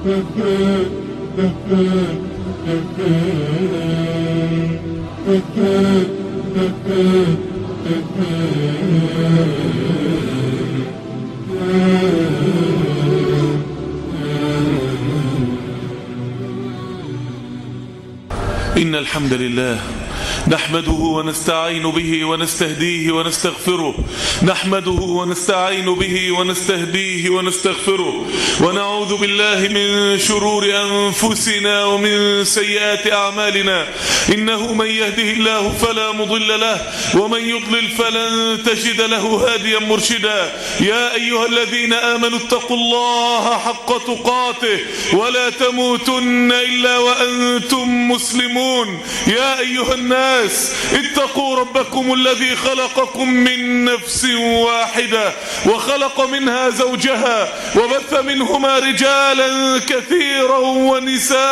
إن الحمد لله نحمده ونستعين به ونستهديه ونستغفره. نحمده ونستعين به ونستهديه ونستغفره، ونعوذ بالله من شرور أنفسنا ومن سيئات أعمالنا. إنه من يهده الله فلا مضل له، ومن يضلل فلن تجد له هاديا مرشدا. يا أيها الذين آمنوا اتقوا الله حق تقاته ولا تموتن إلا وأنتم مسلمون. يا أيها الناس اتقوا ربكم الذي خلقكم من نفس واحدة وخلق منها زوجها وبث منهما رجالا كثيرا ونساء،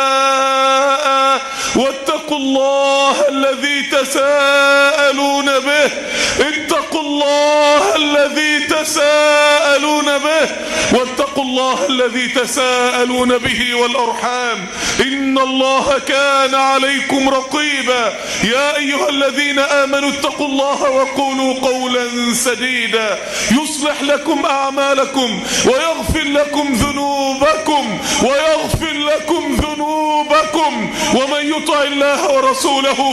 واتقوا الله الذي تساءلون به. اتقوا الله الذي تساءلون به، واتقوا الله الذي تساءلون به والأرحام، إن الله كان عليكم رقيبا. يا أيها الذين آمنوا اتقوا الله وقولوا قولا سديدا يصلح لكم أعمالكم ويغفر لكم ذنوبكم ومن يطع الله ورسوله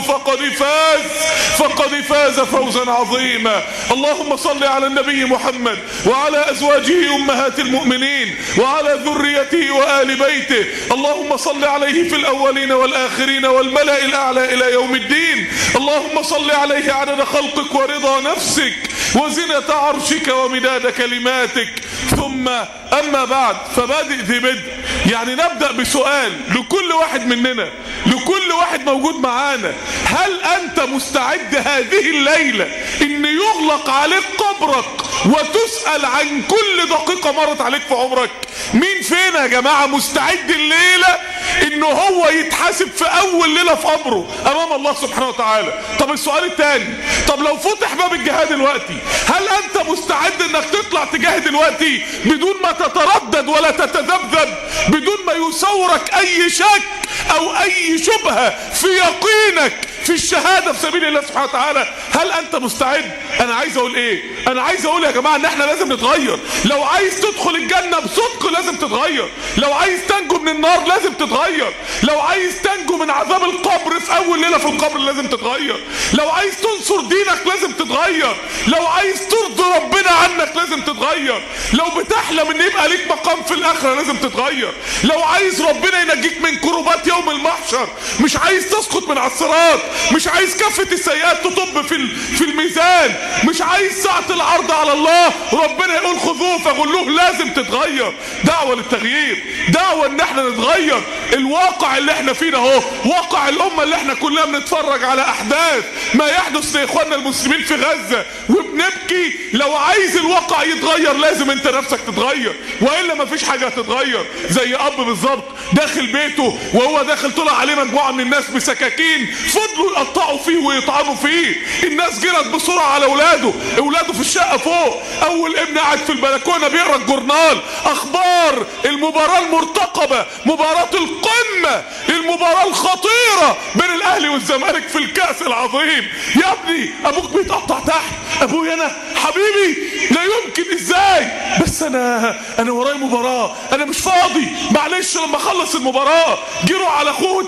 فقد فاز فوزا عظيما. اللهم صل على النبي محمد وعلى أزواجه أمهات المؤمنين وعلى ذريته وآل بيته. اللهم صل عليه في الأولين والآخرين والملأ الأعلى إلى يوم الدين. اللهم صل عليه عدد خلقك ورضا نفسك وزنة عرشك ومداد كلماتك. ثم أما بعد، فبادئ ذي بدء، يعني نبدأ بسؤال لكل واحد مننا، لكل واحد موجود معانا: هل أنت مستعد هذه الليلة إن يغلق عليك قبرك وتسأل عن كل دقيقة مرت عليك في عمرك؟ مين فينا يا جماعة مستعد الليلة إنه هو يتحاسب في أول ليلة في قبره أمام الله سبحانه وتعالى؟ طب السؤال الثاني، طب لو فتح باب الجهاد دلوقتي، هل أنت مستعد إنك تطلع تجاهد دلوقتي بدون ما تتردد ولا تتذبذب، بدون ما يثورك أي شك أو أي شبهة في يقينك في الشهادة في سبيل الله سبحانه وتعالى؟ هل أنت مستعد؟ أنا عايز أقول إيه؟ أنا عايز أقول يا جماعة إن إحنا لازم نتغير. لو عايز تدخل الجنة بصدق لازم تتغير. لو عايز تنجو من النار لازم تتغير. لو عايز تنجو من عذاب القبر في أول ليلة في القبر لازم تتغير. لو عايز تنصر دينك لازم تتغير. لو عايز ترضي ربنا عنك لازم تتغير. لو بتحلم إن يبقى ليك مقام في الآخرة لازم تتغير. لو عايز ربنا ينجيك من كربات يوم المحشر، مش عايز تسقط من على الصراط، مش عايز كفة السيئات تطب في الميزان، مش عايز ساعة العرض على الله ربنا يقول خذوه فغلوه، لازم تتغير. دعوة للتغيير، دعوة ان احنا نتغير. الواقع اللي احنا فيه اهو واقع الامة اللي احنا كلنا بنتفرج على احداث ما يحدث لاخواننا المسلمين في غزة وبنبكي. لو عايز الواقع يتغير لازم انت نفسك تتغير، والا مفيش حاجة هتتغير. زي اب بالظبط داخل بيته وهو داخل طلع عليه مجموعة من الناس بسكاكين، فضلوا يقطعوا فيه ويطعنوا فيه. الناس جرت بسرعة على اولاده في الشقة فوق. اول ابن قاعد في البلكونة بيقرا الجورنال، اخبار المباراة المرتقبة، مباراة القمة، المباراة الخطيرة بين الاهلي والزمالك في الكأس العظيم. يا ابني ابوك بيتقطع تحت. ابويا انا حبيبي لا يمكن، ازاي؟ بس انا ورايا مباراة، انا مش فاضي، معلش لما اخلص المباراة. جروا على اخوه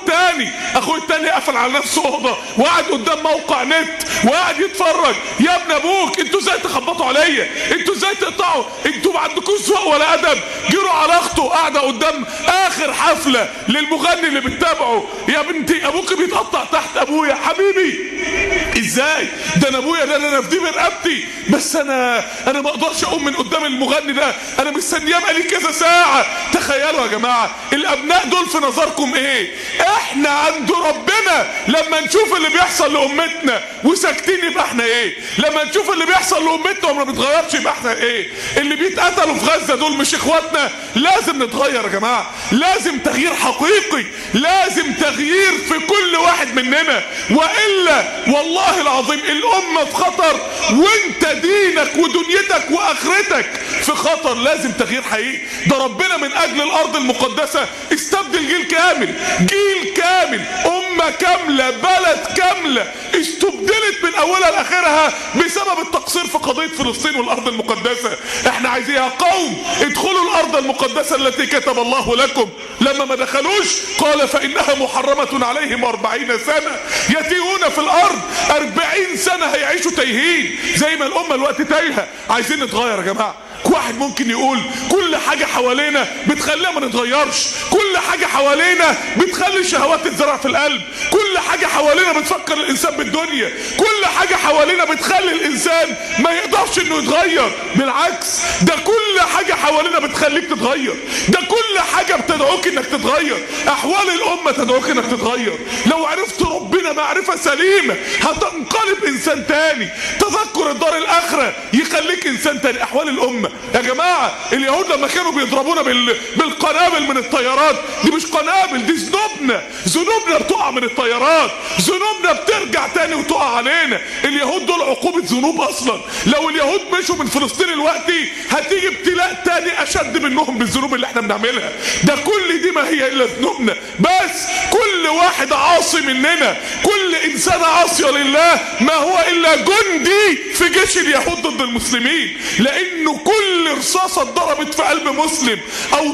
التاني قفل على نفسه اوضه وقعد قدام موقع نت وقعد يتفرج. يا ابن ابوك انتوا ازاي تخبطوا عليا؟ انتوا ازاي تقطعوا؟ انتوا ما عندكوش ذوق ولا ادب. جروا على اخته قاعده قدام اخر حفله للمغني اللي بتتابعه. يا بنتي ابوك بيتقطع تحت. ابويا حبيبي ازاي؟ ده انا ابويا ده انا في دي برقبتي، بس انا ما اقدرش اقوم من قدام المغني ده، انا مستنياه بقالي كذا ساعه. تخيلوا يا جماعه الابناء دول في نظركم ايه؟ احنا عند ربنا لما نشوف اللي بيحصل لامتنا وساكتين يبقى احنا ايه؟ لما نشوف اللي بيحصل لامتنا وما بيتغيرش يبقى احنا ايه؟ اللي بيتقتلوا في غزة دول مش اخواتنا؟ لازم نتغير يا جماعة، لازم تغيير حقيقي، لازم تغيير في كل واحد مننا، وإلا والله العظيم الأمة في خطر، وانت دينك ودنيتك واخرتك في خطر. لازم تغيير حقيقي. ده ربنا من اجل الارض المقدسة استبدل جيل كامل، جيل كامل، امة كاملة، بلد كاملة استبدلت من اولها لاخرها بسبب التقصير في قضية فلسطين والارض المقدسة. احنا عايزين يا قوم ادخلوا الارض المقدسة التي كتب الله لكم. لما ما دخلوش قال فانها محرمة عليهم 40 سنة يتيهون في الارض. 40 سنة هيعيشوا تايهين زي ما الامة الوقت تايهة. عايزين نتغير يا جماعة. واحد ممكن يقول كل حاجة حوالينا بتخلينا ما نتغيرش، كل حاجة حوالينا بتخلي الشهوات تتزرع في القلب، كل حاجة حوالينا بتفكر الانسان بالدنيا، كل حاجة حوالينا بتخلي الانسان ما يقدرش انه يتغير. بالعكس، ده كل حاجة حوالينا بتخليك تتغير، ده كل حاجة بتدعوك انك تتغير. احوال الامة تدعوك انك تتغير. لو عرفت ربنا معرفة سليمة هتنقلب انسان تاني. تذكر الدار الاخرة يخليك انسان تاني. احوال الامة يا جماعة، اليهود لما كانوا بيضربونا بالقنابل من الطيارات، دي مش قنابل، دي ذنوبنا بتقع من الطيارات، ذنوبنا بترجع تاني وتقع علينا. اليهود دول عقوبة ذنوب اصلا. لو اليهود مشوا من فلسطين الوقتي هتيجي ابتلاء تاني اشد منهم بالذنوب اللي احنا بنعملها. ده كل دي ما هي الا ذنوبنا. بس كل واحد عاصي مننا، كل انسان عاصي لله ما هو الا جندي في جيش اليهود ضد المسلمين. لانه كل رصاصة اتضربت في قلب مسلم او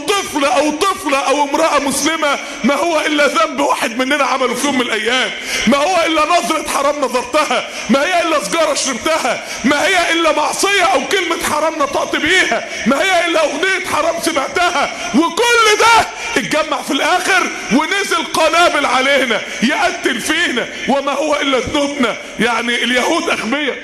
طفلة او امرأة مسلمة ما هو الا ذنب واحد مننا عمله في يوم من الايام. ما هو الا نظرة حرام نظرتها، ما هي الا سجارة شربتها، ما هي الا معصية او كلمة حرام نطقت بيها، ما هي الا اغنية حرام سمعتها. وكل ده اتجمع في الاخر ونزل قنابل علينا يقتل فينا وما هو الا ذنوبنا. يعني اليهود اغبياء.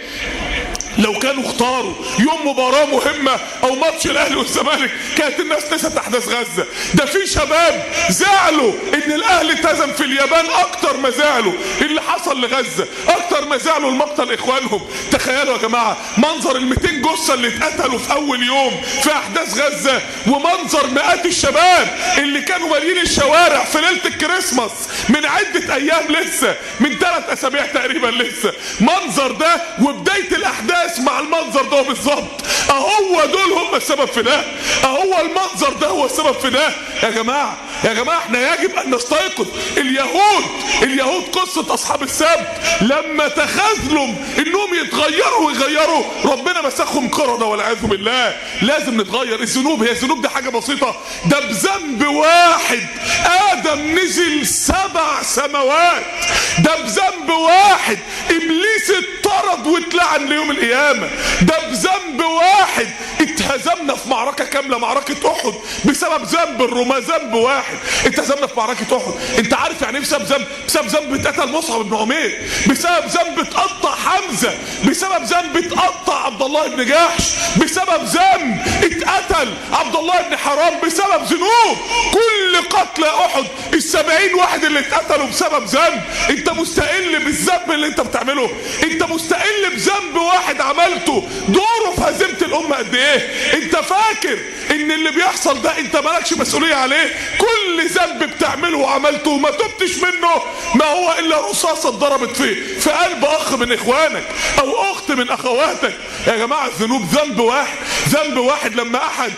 لو كانوا اختاروا يوم مباراة مهمة او ماتش الاهلي والزمالك كانت الناس نسيت احداث غزة. ده في شباب زعلوا ان الاهلي اتهزم في اليابان اكتر ما زعلوا اللي حصل لغزة، اكتر ما زعلوا المقتل اخوانهم. تخيلوا يا جماعة منظر ال200 جثة اللي اتقتلوا في اول يوم في احداث غزة، ومنظر مئات الشباب اللي كانوا مالين الشوارع في ليلة الكريسماس من عدة ايام، لسه من 3 اسابيع تقريبا لسه. منظر ده وبداية الاحداث مع المنظر ده بالظبط. اهو دول هم السبب في ده، اهو المنظر ده هو السبب في ده. يا جماعة احنا يجب ان نستيقظ. اليهود قصة اصحاب السبت لما تخاذلوا انهم يغيروا ربنا مسخهم قردة والعياذ بالله. لازم نتغير. الذنوب هي الذنوب دي حاجة بسيطة. ده بذنب واحد ادم نزل 7 سماوات. ده بذنب واحد ابليس اتطرد واتلعن ليوم القيامة. ده بذنب واحد اتهزمنا في معركة كاملة، معركة احد، بسبب ذنب الرماة. ذنب واحد اتهزمنا في معركة احد. انت عارف يعني ايه بسبب ذنب اتقتل مصعب بن عمير، بسبب ذنب اتقطع حمزة، بسبب ذنب اتقطع عبد الله بن جحش، بسبب ذنب اتقتل عبد الله بن حرام، بسبب ذنوب. كل قتل احد 70 واحد اللي اتقتلوا بسبب ذنب. انت مستقل بالذنب اللي انت بتعمله؟ انت مستقل بذنب واحد عملته دوره في هزيمة الامة قد ايه؟ انت فاكر ان اللي بيحصل ده انت مالكش مسؤولية عليه؟ كل ذنب بتعمله وعملته وما تبتش منه ما هو الا رصاصة اتضربت في قلب اخ من اخوانك او اخت من اخواتك. يا جماعة الذنوب ذنب واحد لما احد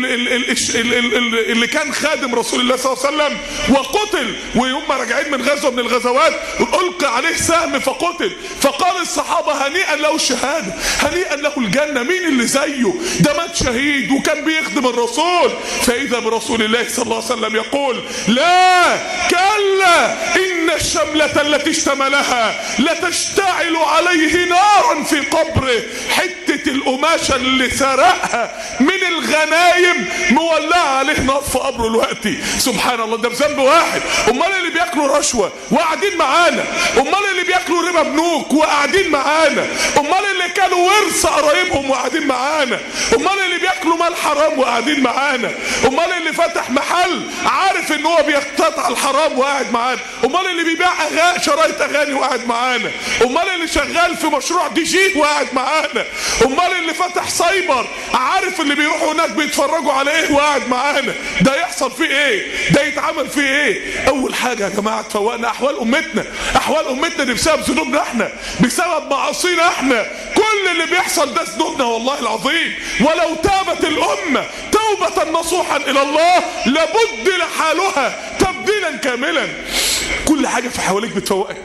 اللي كان خادم رسول الله صلى الله عليه وسلم وقتل، ويوم ما راجعين من غزوة من الغزوات ألقى عليه سهم فقتل، فقال الصحابة هنيئا له الشهادة، هنيئا له الجنة. مين اللي زيه؟ ده مات شهيد وكان بيخدم الرسول. فإذا برسول الله صلى الله عليه وسلم يقول لا كلا إن الشملة التي اشتملها لتشتعل عليه نارا في قبره. حتة القماشة اللي سرقها من الغنايم مولعة عليه نار في قبره دلوقتي. سبحان الله. ده بذنب واحد. امال اللي بياكلوا رشوة وقاعدين معانا، امال اللي بياكلوا ربا بنوك وقاعدين معانا، امال اللي كانوا ورث قرايبهم وقاعدين معانا، امال اللي بياكلوا مال حرام وقاعدين معانا، امال اللي فتح محل عارف عارف ان هو بيقتطع الحرام وقاعد معانا، امال اللي بيبيع شرايط اغاني وقاعد معانا، امال اللي شغال في مشروع دي جي وقاعد معانا، امال اللي فتح سايبر عارف اللي بيروحوا هناك بيتفرجوا على ايه وقاعد معانا. ده يحصل فيه ايه؟ ده يتعمل فيه ايه؟ اول حاجه يا جماعه تفوقنا احوال امتنا. احوال امتنا دي بسبب ذنوبنا احنا، بسبب معاصينا احنا. كل اللي بيحصل ده ذنوبنا والله العظيم. ولو تابت الامه توبه نصوحا الى الله لبدل حالها تبديلا كاملا. كل حاجه في حواليك بتفوقك،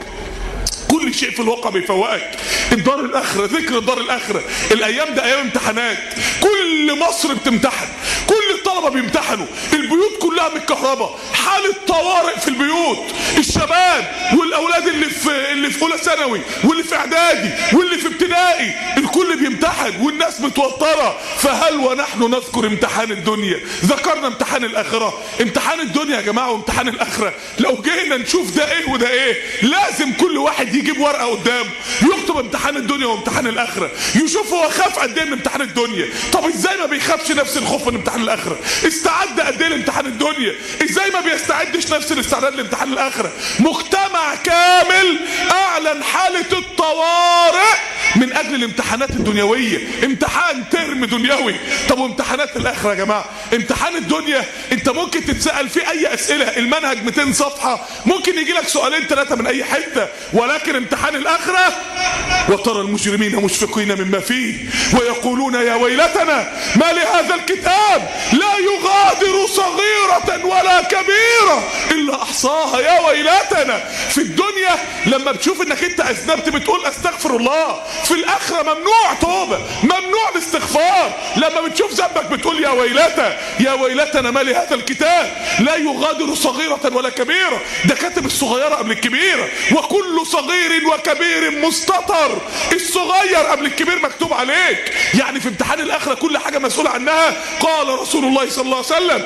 كل شيء في الواقع بيفوقك. الدار الاخره، ذكر الدار الاخره. الايام ده ايام امتحانات، كل مصر بتمتحن، كل الطلبه بيمتحنوا، البيوت كلها متكهرباء، حاله طوارئ في البيوت. الشباب والاولاد اللي في اولى ثانوي واللي في اعدادي واللي في ابتدائي الكل بيمتحن والناس متوتره. فهل ونحن نذكر امتحان الدنيا ذكرنا امتحان الاخره؟ امتحان الدنيا يا جماعه وامتحان الاخره لو جينا نشوف ده ايه وده ايه، لازم كل واحد يجيب ورقه قدامه يكتب امتحان الدنيا وامتحان الاخره، يشوف هو خاف قد ايه من امتحان الدنيا. طب ازاي ما بيخافش نفس الخوف من امتحان الاخره؟ استعد قد ايه لامتحان الدنيا؟ ازاي ما بيستعدش نفس الاستعداد لامتحان الاخره؟ مجتمع كامل اعلن حاله الطوارئ من اجل الامتحانات الدنيويه، امتحان ترم دنيوي. طب وامتحانات الاخره يا جماعه؟ امتحان الدنيا انت ممكن تتسال فيه اي اسئله، المنهج 200 صفحه، ممكن يجي لك سؤالين ثلاثه من اي حته. ولكن امتحان الاخره وترى المجرمين مشفقين مما فيه ويقولون يا ويلتنا ما لهذا الكتاب لا يغادر صغيره ولا كبيره الا احصاها. يا ويلتنا. في الدنيا لما بتشوف انك انت اذنبت بتقول استغفر الله، في الاخره ممنوع توبه، ممنوع الاستغفار. لما بتشوف ذنبك بتقول يا ويلتى يا ويلتنا ما لهذا الكتاب لا يغادر صغيره ولا كبيره. ده كاتب الصغيره قبل الكبيره، وكل صغير وكبير مستتر. الصغير قبل الكبير مكتوب عليك. يعني في امتحان الاخره كل حاجه مسؤول عنها. قال رسول الله صلى الله عليه وسلم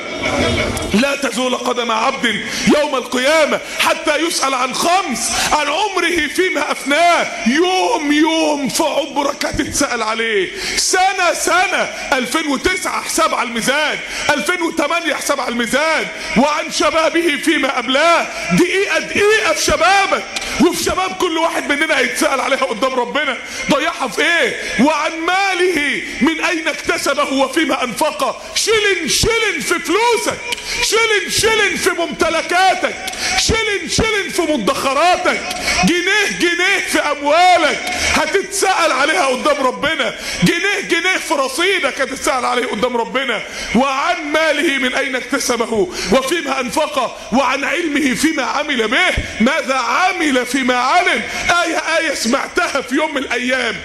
لا تزول قدم عبد يوم القيامه حتى يسأل عن خمس، عن عمره فيما افناه. يوم في عمرك هتتسأل عليه، سنة 2009 حساب على الميزان، 2008 حساب على الميزان. وعن شبابه فيما أبلاه، دقيقة في شبابك وفي شباب كل واحد مننا هيتسأل عليها قدام ربنا، ضيعها في ايه؟ وعن ماله من اين اكتسبه وفيما انفقه. شلن في فلوسك، شلن في ممتلكاتك، شلن في مدخراتك، جنيه في اموالك هتتسأل عليها قدام ربنا، جنيه في رصيدك هتتسأل عليه قدام ربنا. وعن ماله من اين اكتسبه وفيما انفقه، وعن علمه فيما عمل به، ماذا عمل فيما علم. آية سمعتها في يوم من الايام،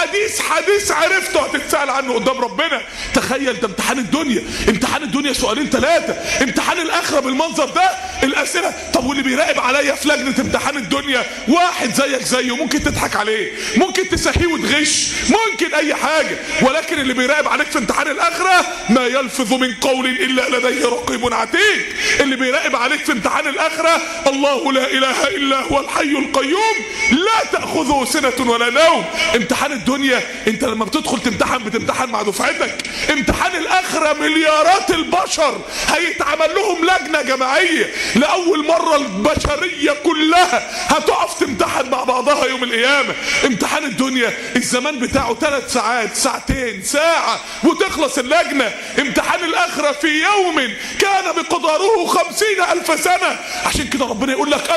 حديث عرفته هتتسأل عنه قدام ربنا. تخيل ده امتحان الدنيا. امتحان الدنيا سؤالين ثلاثة، امتحان الاخرة بالمنظر ده الاسئلة. طب واللي بيراقب عليا في لجنة امتحان الدنيا واحد زيك زيه، ممكن تضحك عليه، ممكن تسهيه وتغش، ممكن اي حاجة. ولكن اللي بيراقب عليك في امتحان الاخرة ما يلفظ من قول الا لديه رقيب عتيد. اللي بيراقب عليك في امتحان الاخرة الله لا اله الا هو الحي القيوم لا تأخذه سنة ولا نوم. امتحان الدنيا انت لما بتدخل تمتحن بتمتحن مع دفعتك. امتحان الاخرة مليارات البشر هيتعمل لهم لجنة جماعية، لاول مرة البشرية كلها هتقف تمتحن مع بعضها يوم القيامة. امتحان الدنيا الزمان بتاعه 3 ساعات، ساعتين، ساعة وتخلص اللجنة. امتحان الاخرة في يوم كان بقدره 50,000 سنة. عشان كده ربنا يقول لك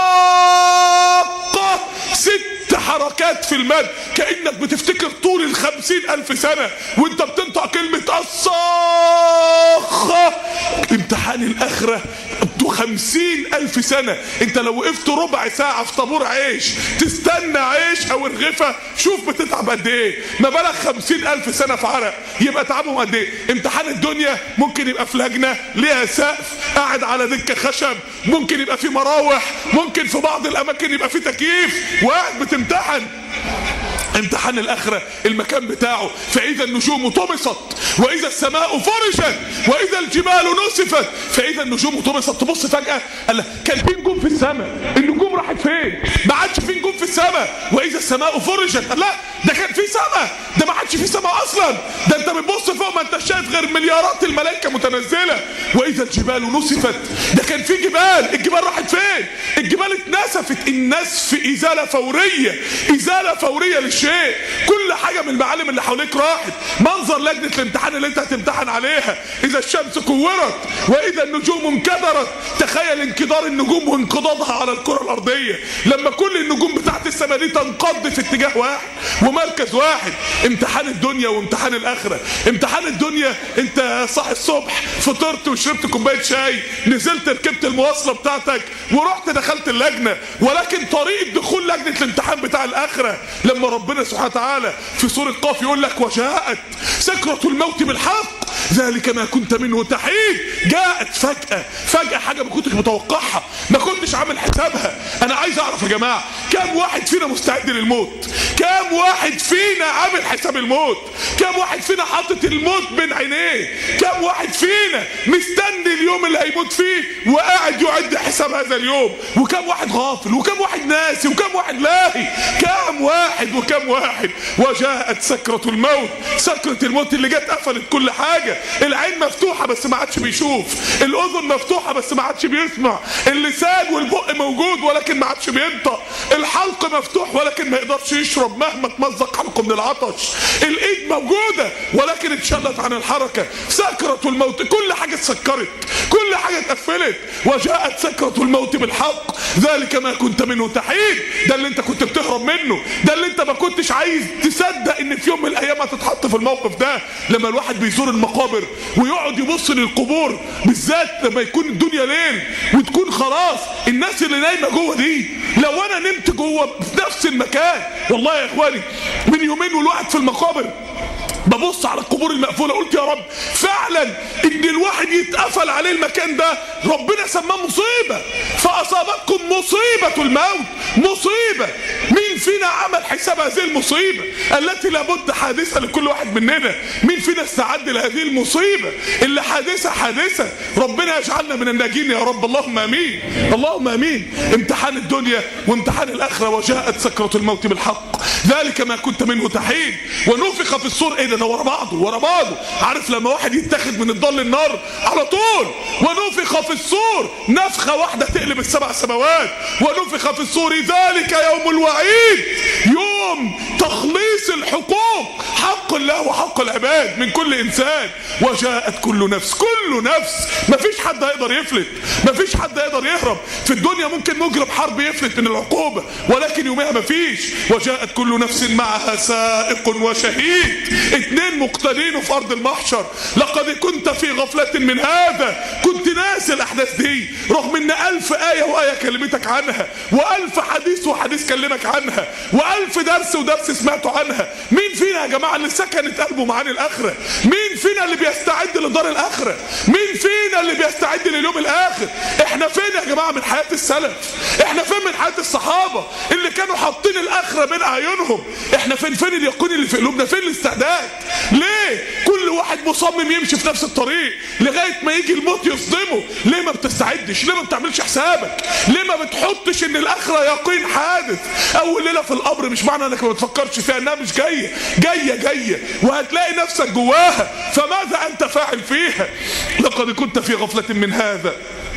الحاقة 6 حركات في المد، كأنك بتفتكر طول 50,000 سنة وانت بتنطق كلمة الصاخة. امتحان الاخرة 50,000 سنة. انت لو وقفت ربع ساعة في طابور عيش تستنى عيش او رغيفة، شوف بتتعب قد ايه، ما بالك 50,000 سنة في عرق، يبقى تعبهم قد ايه. امتحان الدنيا ممكن يبقى في لجنة ليها سقف، قاعد على دكة خشب، ممكن يبقى في مراوح، ممكن في بعض الاماكن يبقى في تكييف، وقاعد بتمتحن. امتحان الاخرة المكان بتاعه فاذا النجوم طمست واذا السماء فرجت واذا الجبال نسفت فاذا النجوم طمست. تبص فجأة قال كان في نجوم في السماء، النجوم راحت فين؟ ما عادش في نجوم في السماء. واذا السماء فرجت، لا ده كان في سماء، ده ما عادش في سماء اصلا، ده انت بتبص فوق ما انت شايف غير مليارات الملائكه متنزله. واذا الجبال نسفت، ده كان في جبال، الجبال راحت فين؟ الجبال اتنسفت. النسف ازاله فوريه، ازاله فوريه للشيء. كل حاجه من المعالم اللي حواليك راحت. منظر لجنه الامتحان اللي انت هتمتحن عليها، اذا الشمس كورت واذا النجوم انكدرت. تخيل انكدار النجوم وانقضاضها على الكره الارضيه، لما كل النجوم بتاعت السماء دي تنقض في اتجاه واحد ومركز واحد. امتحان الدنيا وامتحان الاخره. امتحان الدنيا انت صاحي الصبح، فطرت وشربت كوبايه شاي، نزلت ركبت المواصله بتاعتك ورحت دخلت اللجنه. ولكن طريقه دخول لجنه الامتحان بتاع الاخره لما ربنا سبحانه وتعالى في سوره قاف يقول لك وجاءت سكرة الموت بالحق ذلك ما كنت منه تحيد. جاءت فجأة حاجة ما كنتش متوقعها، ما كنتش عامل حسابها. انا عايز اعرف يا جماعة، كام واحد فينا مستعد للموت؟ كام واحد فينا عامل حساب الموت؟ كام واحد فينا حاطط الموت بين عينيه؟ كام واحد فينا مستني اليوم اللي هيموت فيه وقاعد يعد حساب هذا اليوم؟ وكام واحد غافل، وكام واحد ناسي، وكام واحد لاهي؟ كام واحد وكام واحد. وجاءت سكرة الموت، سكرة الموت اللي جت قفلت كل حاجة. العين مفتوحة بس ما عادش بيشوف، الأذن مفتوحة بس ما عادش بيسمع، اللسان والبق موجود ولكن ما عادش بينطق، الحلق مفتوح ولكن ما يقدرش يشرب مهما تمزق حلقه من العطش، الإيد موجودة ولكن اتشلت عن الحركة. سكرة الموت، كل حاجة اتسكرت، كل حاجة اتقفلت. وجاءت سكرة الموت بالحق ذلك ما كنت منه تحيد. ده اللي انت كنت بتهرب منه، ده اللي انت ما كنتش عايز تصدق ان في يوم من الايام هتتحط في الموقف ده. لما الواحد بيزور المقابر ويقعد يبص للقبور، بالذات لما يكون الدنيا ليل وتكون خلاص الناس اللي نايمه جوه دي، لو انا نمت جوه في نفس المكان، والله يا اخواني من يومين والواحد في المقابر ببص على القبور المقفوله قلت يا رب فعلا ان الواحد يتقفل عليه المكان ده ربنا سماه مصيبه. فاصابتكم مصيبه الموت، مصيبه. مين فينا عمل حساب هذه المصيبه التي لابد حادثه لكل واحد مننا؟ مين فينا استعد لهذه المصيبه اللي حادثه؟ ربنا يجعلنا من الناجين يا رب، اللهم امين، اللهم امين. امتحان الدنيا وامتحان الاخره. وجاءت سكرة الموت بالحق ذلك ما كنت منه تحيد. ونفخ في الصور. ايه ده ورا بعضه. عارف لما واحد يتاخد من الضل النار على طول. ونفخ في الصور، نفخه واحده تقلب السبع سماوات. ونفخ في الصور ذلك يوم الوعيد، يوم تخليص الحقوق، حق الله وحق العباد من كل انسان. وجاءت كل نفس، مفيش حد هيقدر يفلت، مفيش حد هيقدر يهرب. في الدنيا ممكن مجرم حرب يفلت من العقوبه، ولكن يومها مفيش. وجاءت كل نفس معها سائق وشهيد، اتنين مقتدين في ارض المحشر. لقد كنت في غفلة من هذا، كنت ناسي الاحداث دي رغم ان 1000 آية وآية كلمتك عنها، و1000 حديث وحديث كلمك عنها، و1000 درس ودرس سمعته عنها. مين فينا يا جماعة اللي سكنت قلبه معاني الاخرة؟ مين فينا اللي بيستعد لدار الاخرة؟ مين فينا اللي بيستعد لليوم الاخر؟ احنا فين يا جماعة من حياة السلف؟ احنا فين من حياة الصحابة اللي كانوا حاطين الاخرة بين اعينهم؟ احنا فين اليقين اللي في قلوبنا؟ فين الاستعداد؟ ليه كل واحد مصمم يمشي في نفس الطريق لغايه ما يجي الموت يصدمه؟ ليه ما بتستعدش؟ ليه ما بتعملش حسابك؟ ليه ما بتحطش ان الاخره يقين حادث؟ اول ليله في القبر مش معنى انك ما بتفكرش فيها انها مش جايه وهتلاقي نفسك جواها، فماذا انت فاعل فيها؟ لقد كنت في غفله من هذا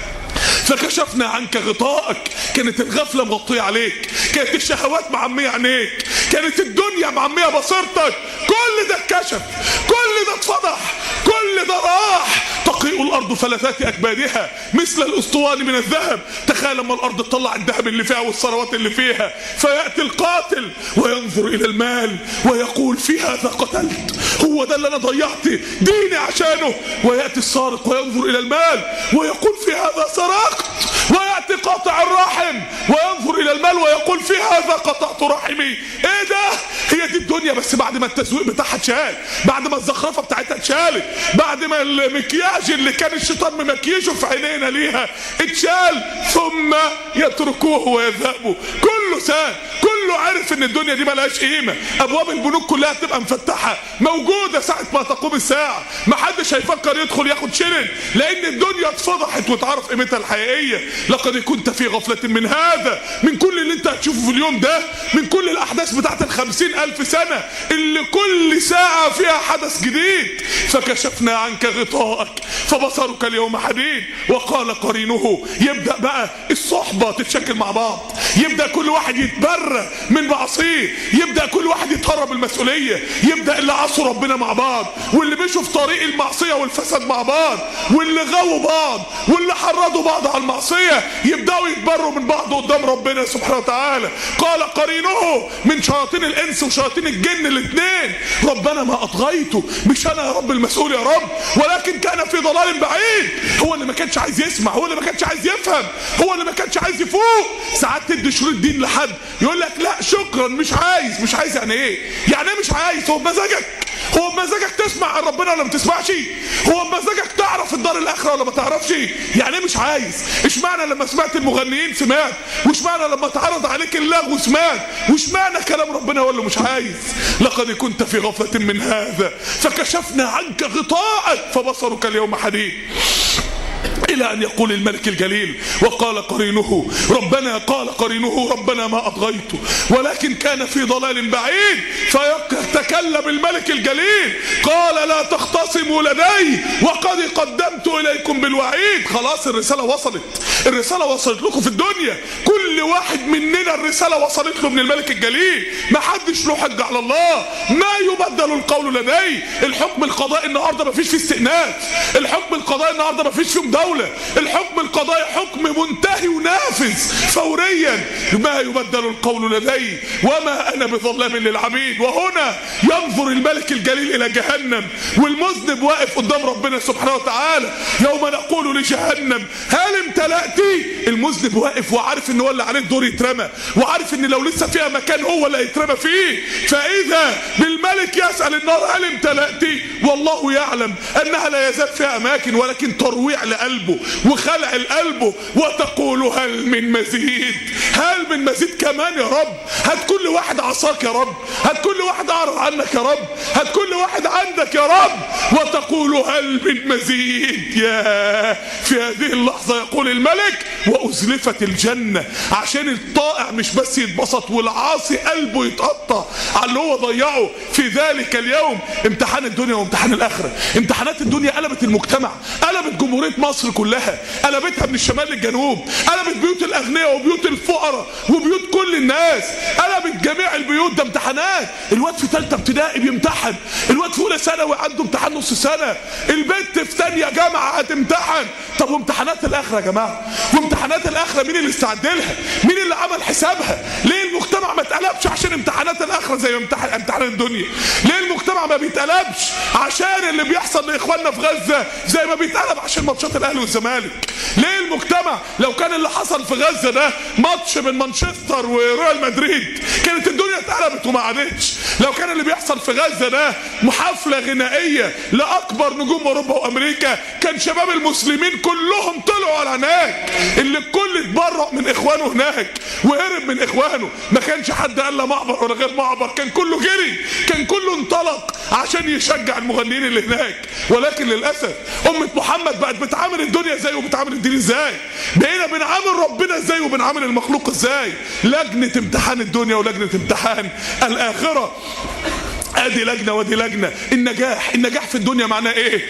فكشفنا عنك غطاءك. كانت الغفلة مغطية عليك، كانت الشهوات معمية عينيك، كانت الدنيا معمية بصيرتك. كل ده اتكشف، كل ده اتفضح، كل ده راح. تقيء الارض فلذات اكبادها مثل الاسطوان من الذهب. تخيل لما الارض تطلع الذهب اللي فيها والثروات اللي فيها، فياتي القاتل وينظر الى المال ويقول في هذا قتلت، هو ده اللي انا ضيعت ديني عشانه. وياتي السارق وينظر الى المال ويقول في هذا سرقت. وياتي قاطع الرحم وينظر الى المال ويقول في هذا قطعت رحمي. ايه ده؟ هي دي الدنيا، بس بعد ما التزويق بتاعها اتشال، بعد ما الزخرفه بتاعتها اتشالت، بعد ما المكياج اللي كان الشيطان ممكيجه في عينينا ليها اتشال، ثم يتركوه ويذهبوا. كله كله عارف ان الدنيا دي ملهاش قيمه. ابواب البنوك كلها تبقى مفتحه موجوده ساعه ما تقوم الساعه، محدش هيفكر يدخل ياخد شلن، لان الدنيا اتفضحت وتعرف قيمتها الحقيقيه. لقد كنت في غفله من هذا، من كل اللي انت هتشوفه في اليوم ده، من كل الاحداث بتاعت 50,000 سنه اللي كل ساعه فيها حدث جديد. فكشفنا عنك غطاءك فبصرك اليوم حديد. وقال قرينه، يبدا بقى الصحبه تتشكل مع بعض، يبدا كل واحد يتبرى من معصيه، يبدا كل واحد يتهرب المسؤوليه، يبدا اللي عصوا ربنا مع بعض، واللي مشوا في طريق المعصيه والفساد مع بعض، واللي غووا بعض، واللي حرضوا بعض على المعصيه، يبداوا يتبروا من بعض قدام ربنا سبحانه وتعالى. قال قرينه من شياطين الانس وشياطين الجن الاثنين، ربنا ما اطغيته، مش انا يا رب المسؤول يا رب، ولكن كان في ضلال بعيد. هو اللي ما كانش عايز يسمع، هو اللي ما كانش عايز يفهم، هو اللي ما كانش عايز يفوق. ساعات تدي شروط دين لحد يقول لك لا شكرا مش عايز. مش عايز يعني ايه؟ يعني ايه مش عايز؟ هو بمزاجك؟ هو بمزاجك تسمع عن ربنا ولا ما تسمعش؟ هو بمزاجك تعرف الدار الاخره ولا ما تعرفش؟ يعني ايه مش عايز؟ اشمعنى لما سمعت المغنيين سمعت، واشمعنى لما اتعرض عليك اللغو سمعت، واشمعنى كلام ربنا ولا مش عايز؟ لقد كنت في غفله من هذا فكشفنا عنك غطاءك فبصرك اليوم حديد. إلى أن يقول الملك الجليل وقال قرينه ربنا ما أطغيته ولكن كان في ضلال بعيد. فيتكلم الملك الجليل قال لا تختصموا لدي وقد قدمت إليكم بالوعيد. خلاص الرسالة وصلت لكم في الدنيا، كل واحد مننا الرسالة وصلت له من الملك الجليل، ما حدش له حج على الله، ما يبدل القول لدي. الحكم القضائي النهارده ما فيش فيه استئناف، الحكم القضائي النهارده ما فيش فيه دولة، الحكم القضائي حكم منتهي ونافذ فوريا، ما يبدل القول لدي وما انا بظلام للعبيد. وهنا ينظر الملك الجليل الى جهنم والمذنب واقف قدام ربنا سبحانه وتعالى، يوم نقول لجهنم هل امتلأتي؟ المذنب واقف وعارف ان هو اللي عليه الدور يترمى، وعارف ان لو لسه فيها مكان هو اللي هيترمى فيه. فاذا بالملك يسأل النار هل امتلأتي؟ والله يعلم انها لا يزال فيها اماكن، ولكن ترويع لقلبه وخلع لقلبه، وتقول هل من مزيد؟ هل من مزيد كمان يا رب؟ هات كل واحد عصاك يا رب، هات كل واحد اعرض عنك يا رب، هات كل واحد عندك يا رب. وتقول هل من مزيد؟ يا في هذه اللحظة يقول الملك وأزلفت الجنة، عشان الطائع مش بس يتبسط والعاصي قلبه يتقطع على اللي هو ضيعه في ذلك اليوم. امتحان الدنيا وامتحان الآخرة. امتحانات الدنيا قلبت المجتمع، قلبت جمهورية مصر كلها، قلبتها من الشمال للجنوب، قلبت بيوت الأغنياء وبيوت الفقراء وبيوت كل الناس، قلبت جميع البيوت. ده امتحانات. الواد في ثالثة ابتدائي بيمتحن، الواد في أولى ثانوي عنده امتحان نص سنة، البنت في ثانية جامعة هتمتحن. طب وامتحانات الآخرة يا جماعة؟ وامتحانات الآخرة مين اللي استعد لها؟ مين اللي عمل حسابها؟ ليه المجتمع ما اتقلبش عشان امتحانات الآخرة زي امتحان الدنيا؟ ليه المجتمع ما بيتقلبش عشان اللي بيحصل لإخواننا في غزة زي ما بيتقلب عشان ماتشات الأهلي والزمالك؟ ليه المجتمع لو كان اللي حصل في غزة ده ماتش من مانشستر وريال مدريد كانت الدنيا اتقلبت وما عادتش؟ لو كان اللي بيحصل في غزة ده محافلة غنائية لأكبر نجوم أوروبا وأمريكا كان شباب المسلمين كلهم طلعوا على هناك، اللي الكل اتبرأ من إخوانه هناك وهرب من إخوانه، ما كانش حد قال لا معبر ولا غير معبر، كان كله جري، كان كله انطلق عشان يشجع المغنيين اللي هناك. ولكن للأسف أمة محمد بقت بتعامل الدنيا ازاي وبتعامل الدين ازاي، بقينا بنعامل ربنا ازاي وبنعامل المخلوق ازاي. لجنة امتحان الدنيا ولجنة امتحان الآخرة، ادي لجنه ودي لجنه. النجاح في الدنيا معناه ايه؟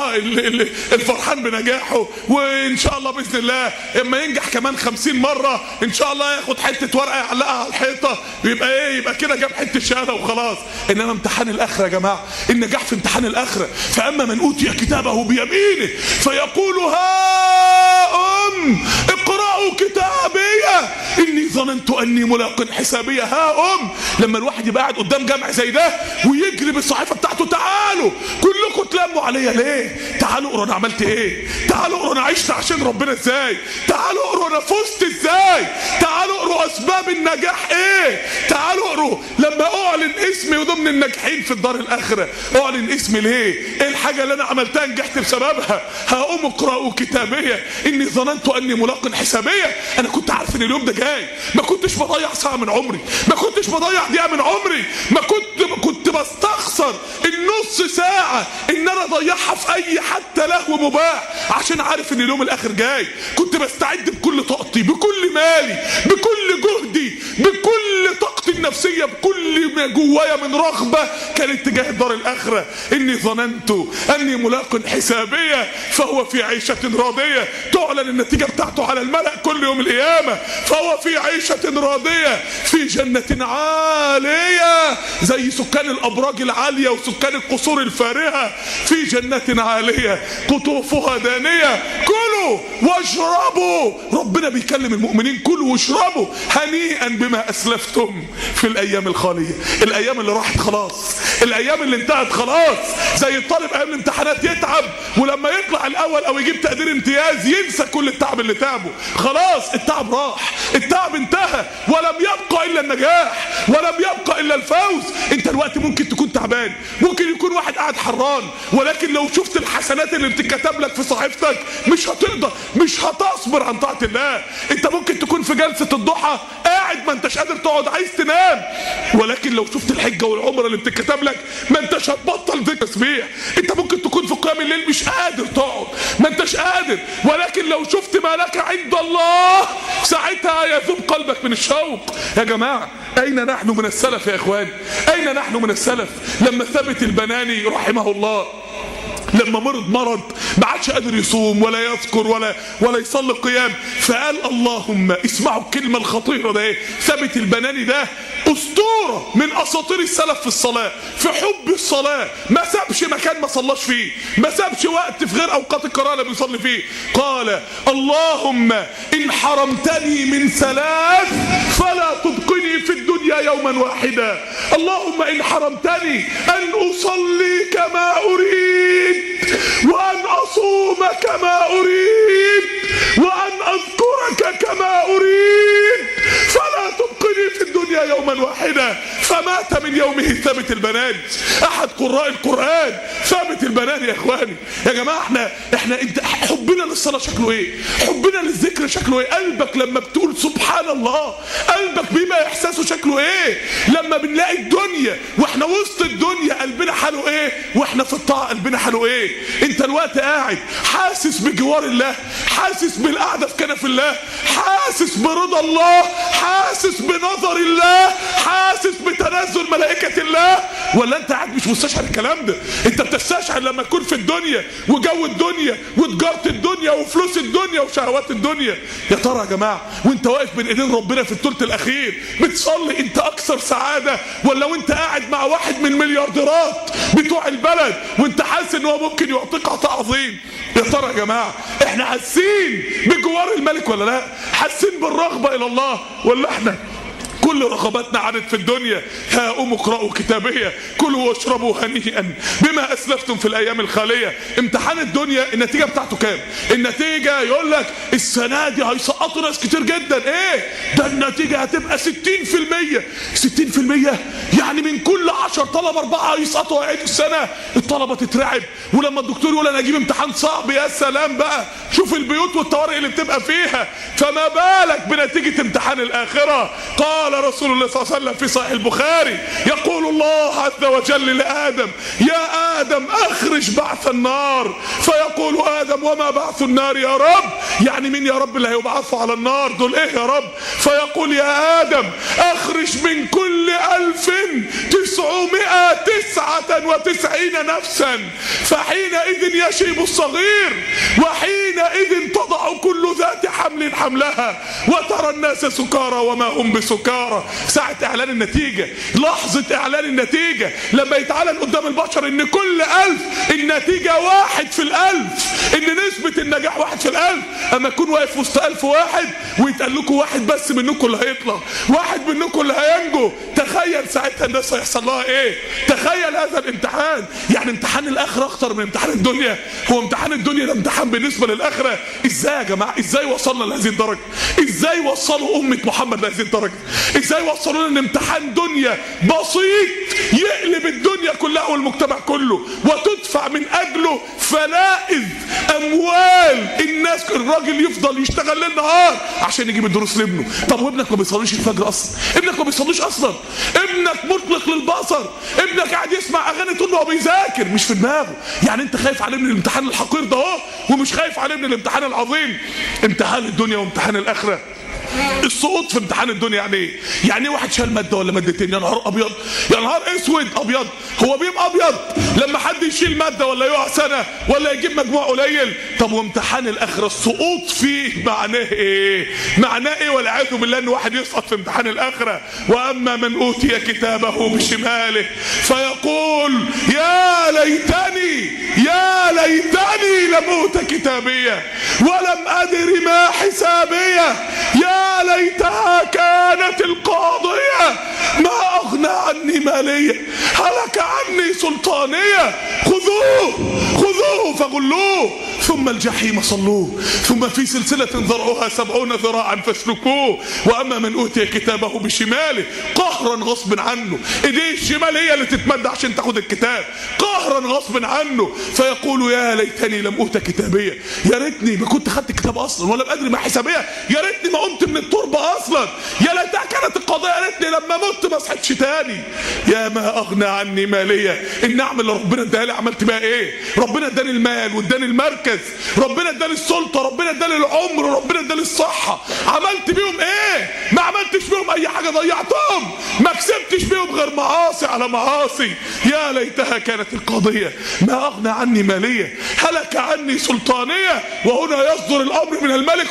الفرحان بنجاحه، وان شاء الله باذن الله اما ينجح كمان 50 مره ان شاء الله ياخد حته ورقه يعلقها على الحيطه ويبقى ايه؟ يبقى كده جاب حته شهاده وخلاص. انما امتحان الاخره يا جماعه، النجاح في امتحان الاخره. فاما من اوتي كتابه بيمينه فيقول هاؤم اقرأوا كتابيه اني ظننت اني ملاق حسابيه. هاؤم لما الواحد يبقى قاعد قدام جمع زي ده ويجري بالصحيفه بتاعته، تعالوا كلكم تلموا عليا ليه؟ تعالوا اقروا انا عملت ايه، تعالوا اقروا انا عشت عشان ربنا ازاي، تعالوا اقروا انا فزت ازاي، تعالوا اقروا اسباب النجاح ايه، تعالوا اقروا لما اعلن اسمي ضمن الناجحين في الدار الاخره. اعلن اسمي ليه؟ ايه الحاجه اللي انا عملتها نجحت بسببها؟ هقوم اقرأوا كتابيه اني ظننت اني ملاق حسابيه. انا كنت عارف ان اليوم ده جاي، ما كنتش بضيع ساعة من عمري، ما كنتش بضيع دقيقة من عمري، ما كنت بستخسر النص ساعة ان انا اضيعها في اي حتى لهو مباح عشان عارف ان اليوم الاخر جاي. كنت بستعد بكل طاقتي، بكل مالي، بكل جهدي، بكل طاقتي النفسية، بكل ما جوايا من رغبة كانت تجاه الدار الاخرة. اني ظننت اني ملاق حسابية فهو في عيشة راضية، تعلن النتيجة بتاعته على الملأ كل يوم القيامة. فهو في عيشة راضية في جنة عالية، زي سكان الابراج العالية وسكان القصور الفارهة، في جنة عالية قطوفها دانية، كلوا واشربوا. ربنا بيكلم المؤمنين كلوا واشربوا هنيئا بما اسلفتم في الايام الخالية. الايام اللي راحت خلاص، الايام اللي انتهت خلاص. زي الطالب ايام الامتحانات يتعب ولما يطلع الاول او يجيب تقدير امتياز ينسى كل التعب اللي تعبه. خلاص التعب راح، التعب انتهى، ولم يبقى الا النجاح، ولم يبقى الا الفوز. انت الوقت ممكن تكون تعبان، ممكن يكون واحد قاعد حران، ولكن لو شفت الحسنات اللي بتتكتب لك في صحيفتك مش هتقدر، مش هتصبر عن طاعة الله. انت ممكن تكون في جلسة الضحى قاعد ما انتش قادر تقعد، عايز تنام، ولكن لو شفت الحجة والعمرة اللي بتتكتب لك ما انتش هتبطل ذكر تسبيح. انت ممكن تكون في قيام الليل مش قادر تقعد، ما انتش قادر، ولكن لو شفت ما لك عند الله ساعتها يذوب قلبك من الشوق. يا جماعة اين نحن من السلف يا اخوان؟ اين نحن من السلف؟ لما ثابت البناني رحمه الله لما مرض ما عادش قادر يصوم ولا يذكر ولا يصلي قيام، فقال اللهم، اسمعوا الكلمة الخطيرة ده ايه، ثابت البناني ده اسطورة من اساطير السلف في الصلاة، في حب الصلاة، ما سابش مكان ما صلاش فيه، ما سابش وقت في غير اوقات القراءة اللي بيصلي فيه. قال اللهم ان حرمتني من ثلاث فلا تبقني في الدنيا يوما واحدا. اللهم ان حرمتني ان اصلي كما اريد، وأن أصوم كما أريد، وأن أذكرك كما أريد، فلا تبقني في الدنيا يوما واحدا. فمات من يومه ثابت البناني، أحد قراء القرآن، ثابت البناني. يا إخواني يا جماعة احنا حبنا للصلاة شكله إيه؟ حبنا للذكر شكله إيه؟ قلبك لما بتقول سبحان الله قلبك بيبقى إحساسه شكله إيه؟ لما بنلاقي الدنيا وإحنا وسط الدنيا قلبنا حاله إيه؟ وإحنا في الطاعة قلبنا حاله إيه؟ انت الوقت قاعد حاسس بجوار الله، حاسس بالقعدة في كنف الله، حاسس برضا الله، حاسس بنظر الله، حاسس بتنزل ملائكة الله، ولا انت قاعد مش مستشعر الكلام ده؟ انت بتستشعر لما تكون في الدنيا وجو الدنيا وتجارة الدنيا وفلوس الدنيا وشهوات الدنيا. يا ترى يا جماعة وانت واقف بين ايدين ربنا في الثلث الاخير بتصلي انت اكثر سعادة، ولا وانت قاعد مع واحد من المليارديرات بتوع البلد وانت حاسس ان هو ممكن يعطيك عطاء عظيم؟ يا ترى يا جماعة احنا حاسين بجوار الملك ولا لا؟ حاسين بالرغبة الى الله، ولا احنا كل رغباتنا عادت في الدنيا؟ ها اقرأوا كتابية، كلوا واشربوا هنيئا بما اسلفتم في الايام الخالية. امتحان الدنيا النتيجة بتاعته كام؟ النتيجة يقول لك السنة دي هيسقطوا ناس كتير جدا. ايه ده؟ النتيجة هتبقى 60%. 60% يعني من كل 10 طلبة 4 هيسقطوا هيعيدوا السنة. الطلبة تترعب، ولما الدكتور يقول انا اجيب امتحان صعب يا سلام بقى، شوف البيوت والطوارئ اللي بتبقى فيها، فما بالك بنتيجة امتحان الاخرة. قال رسول الله صلى الله عليه وسلم في صحيح البخاري، يقول الله عز وجل لآدم يا آدم أخرج بعث النار، فيقول آدم وما بعث النار يا رب؟ يعني مين يا رب اللي هيبعثوا على النار دول؟ ايه يا رب؟ فيقول يا آدم أخرج من كل 1999 نفسا، فحينئذ يشيب الصغير، وحينئذ تضع كل ذات حمل حملها، وترى الناس سكارى وما هم بسكارى. ساعة اعلان النتيجة، لحظة اعلان النتيجة، لما يتعلن قدام البشر ان كل 1000 النتيجة 1 في 1000، ان نسبة النجاح 1 في 1000. اما يكون واقف وسط 1000 واحد ويتقال لكم واحد بس منكم اللي هيطلع، واحد منكم اللي هينجو، تخيل ساعتها الناس هيحصل لها ايه؟ تخيل هذا الامتحان. يعني امتحان الاخرة اخطر من امتحان الدنيا. هو امتحان الدنيا ده امتحان بالنسبة للاخرة. ازاي يا جماعة؟ ازاي وصلنا لهذه الدرجة؟ ازاي وصلوا امة محمد لهذه الدرجة؟ ازاي وصلوا لنا امتحان دنيا بسيط يقلب الدنيا كلها والمجتمع كله، وتدفع من اجله فلائذ اموال الناس. الراجل يفضل يشتغل ليل نهار عشان يجيب الدروس لابنه. طب وابنك ما بيصليش الفجر اصلا، ابنك ما بيصليش اصلا، ابنك مطلق للبصر، ابنك قاعد يسمع اغاني طول ما هو بيذاكر، مش في دماغه. يعني انت خايف عليه من الامتحان الحقير ده اهو، ومش خايف عليه من الامتحان العظيم، امتحان الدنيا وامتحان الاخره. السقوط في امتحان الدنيا يعني ايه؟ يعني واحد شال ماده ولا مادتين، يا نهار ابيض، يا نهار اسود ابيض. هو بيبقى ابيض لما حد يشيل ماده ولا يقع سنه ولا يجيب مجموع قليل. طب وامتحان الاخره السقوط فيه معناه ايه؟ معناه ايه والعياذ بالله ان واحد يسقط في امتحان الاخره؟ واما من اوتي كتابه بشماله فيقول يا ليتني لم اوت كتابيه ولم ادر ما حسابيه، يا ليتها كانت القاضية ما أغنى عني مالية هلك عني سلطانية، خذوه فغلوه ثم الجحيم صلوه ثم في سلسلة ذرعها 70 ذراعا فاسلكوه. وأما من أوتي كتابه بشماله قهرا غصب عنه، إيديه الشمال هي اللي تتمد عشان تاخد الكتاب قهرا غصب عنه، فيقول يا ليتني لم أوت كتابية، يا ريتني ما كنت خدت الكتاب أصلا ولا بأدري ما حسابية، يا ريتني ما قمت من التربة أصلا، يا ليتها كانت القضية، يا ريتني لما مت ما صحيتش تاني. يا ما أغنى عني مالية، النعم اللي ربنا اداها لي عملت بيها إيه؟ ربنا اداني المال واداني المركز، ربنا اداني السلطة، ربنا اداني العمر، ربنا اداني الصحة، عملت بيهم إيه؟ ما عملتش بيهم أي حاجة، ضيعتهم، ما كسبتش بيهم غير معاصي على معاصي. يا ليتها كانت القضية ما أغنى عني مالية هلك عني سلطانية. وهنا يصدر الأمر من الملك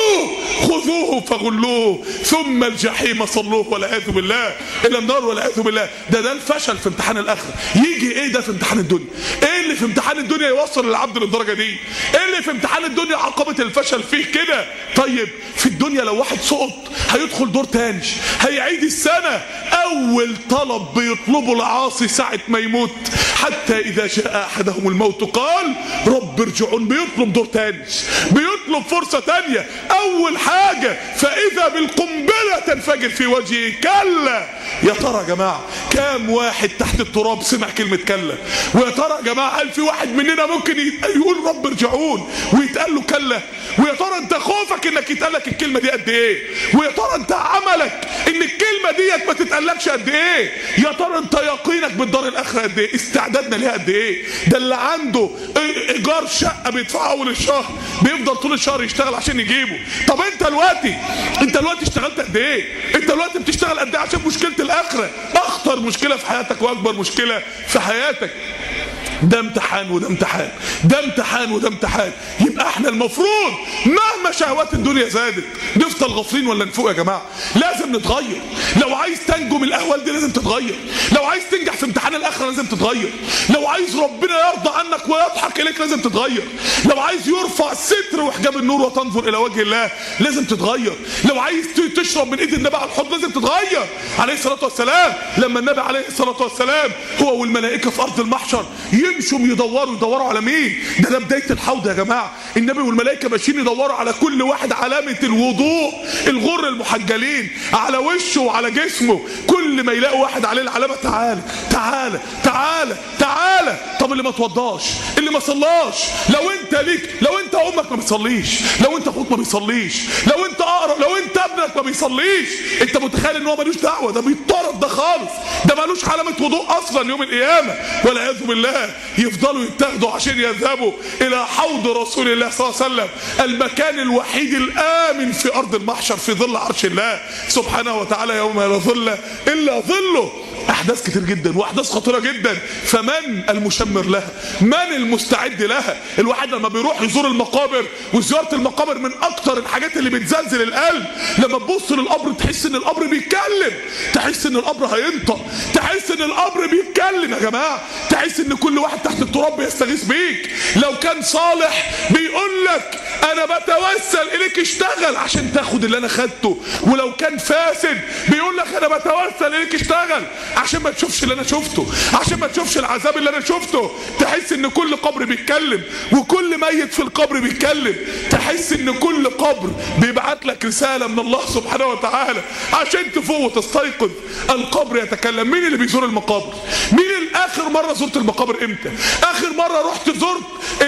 خذوه فغلوه ثم الجحيم صلوه والعياذ بالله الى النار والعياذ بالله. ده الفشل في امتحان الاخره. يجي ايه ده في امتحان الدنيا؟ ايه اللي في امتحان الدنيا يوصل العبد للدرجه دي؟ ايه اللي في امتحان الدنيا عقبه الفشل فيه كده؟ طيب في الدنيا لو واحد سقط هيدخل دور تاني، هيعيد السنه. اول طلب بيطلبه العاصي ساعه ما يموت حتى اذا جاء احدهم الموت قال رب ارجعون، بيطلب دور تاني، بيطلب فرصه تانيه. اول حاجه فاذا بالقنبله تنفجر في وجهه كلا. يا ترى يا جماعه كام واحد تحت التراب سمع كلمه كلا؟ ويا ترى يا جماعه هل في واحد مننا ممكن يقول رب ارجعون ويتقال له كلا؟ ويا ترى انت خوفك انك يتقال لك الكلمه دي قد ايه؟ ويا ترى انت عملك ان الكلمه ديت ما تتقالكش قد ايه؟ يا ترى انت يقينك بالدار الاخره قد ايه؟ استعدادنا ليها قد ايه؟ ده اللي عنده ايجار شقه بيدفعه اول الشهر بيفضل طول الشهر يشتغل عشان يجيبه. طب انت دلوقتي اشتغلت قد ايه؟ انت دلوقتي بتشتغل قد ايه عشان مشكله الاخره؟ اخطر مشكله في حياتك واكبر مشكله في حياتك. ده امتحان وده امتحان، ده امتحان وده امتحان. يبقى احنا المفروض مهما شهوات الدنيا زادت نفضل غافلين ولا نفوق يا جماعه؟ لازم نتغير. لو عايز تنجو من الاهوال دي لازم تتغير، لو عايز تنجح في امتحان الاخره لازم تتغير، لو عايز ربنا يرضى عنك ويضحك اليك لازم تتغير، لو عايز يرفع الستر وحجاب النور وتنظر الى وجه الله لازم تتغير، لو عايز تشرب من ايد النبي على الحوض لازم تتغير عليه الصلاه والسلام. لما النبي عليه الصلاه والسلام هو والملائكه في ارض المحشر يمشوا يدوروا على مين؟ ده بدايه الحوض يا جماعه. النبي والملائكه ماشيين يدوروا على كل واحد علامه الوضوء، الغر المحجلين على وشه وعلى جسمه. كل ما يلاقوا واحد عليه العلامه تعالى تعالى تعالى تعالى. طب اللي ما توضاش، اللي ما صلاش، لو انت امك ما بتصليش، لو انت اخوك ما بيصليش، لو انت اقرب، لو انت ابنك ما بيصليش، انت متخيل ان هو ملوش دعوه؟ ده بيطرد، ده خالص، ده ملوش علامه وضوء اصلا يوم القيامه والعياذ بالله. يفضلوا يتاخدوا عشان يذهبوا الى حوض رسول الله صلى الله عليه وسلم، المكان الوحيد الامن في ارض المحشر في ظل عرش الله سبحانه وتعالى يوم لا ظل الا ظله. احداث كتير جدا واحداث خطيره جدا، فمن المشمر لها؟ من المستعد لها؟ الواحد لما بيروح يزور المقابر، وزياره المقابر من اكتر الحاجات اللي بتزلزل القلب. لما تبص للقبر تحس ان القبر بيتكلم، تحس ان القبر هينطق، تحس ان القبر بيتكلم يا جماعه، تحس ان كل واحد تحت التراب بيستغيث بيك. لو كان صالح بيقول لك انا بتوسل اليك اشتغل عشان تاخد اللي انا خدته، ولو كان فاسد بيقول لك انا بتوسل اليك اشتغل عشان ما تشوفش اللي انا شفته، عشان ما تشوفش العذاب اللي انا شفته. تحس ان كل قبر بيتكلم وكل ميت في القبر بيتكلم، تحس ان كل قبر بيبعت لك رسالة من الله سبحانه وتعالى عشان تفوق وتستيقظ. القبر يتكلم. مين اللي بيزور المقابر؟ مين اخر مره زرت المقابر امتى؟ اخر مره رحت زرت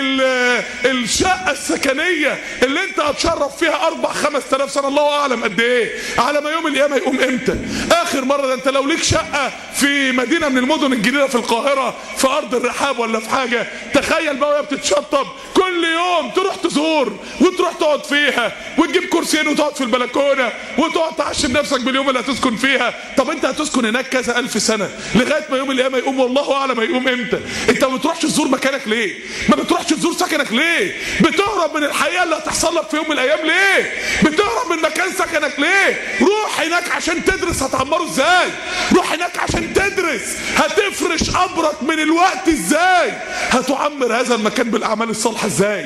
الشقه السكنيه اللي انت هتشرف فيها 4-5 آلاف سنه، الله اعلم قد ايه، على ما يوم القيامه يقوم امتى؟ اخر مره. ده انت لو ليك شقه في مدينه من المدن الجديده في القاهره في ارض الرحاب ولا في حاجه، تخيل بقى وهي بتتشطب كل يوم تروح تزور وتروح تقعد فيها وتجيب كرسيين وتقعد في البلكونه وتقعد تعشم نفسك باليوم اللي هتسكن فيها. طب انت هتسكن هناك كذا الف سنه لغايه ما يوم القيامه يقوم، والله اعلم هيقوم امتى. انت ما بتروحش تزور مكانك ليه؟ ما بتروحش تزور سكنك ليه؟ بتهرب من الحقيقه اللي هتحصل لك في يوم من الايام ليه؟ بتهرب من مكان سكنك ليه؟ روح هناك عشان تدرس هتعمره ازاي؟ روح هناك عشان تدرس هتفرش قبرك من الوقت ازاي؟ هتعمر هذا المكان بالاعمال الصالحه ازاي؟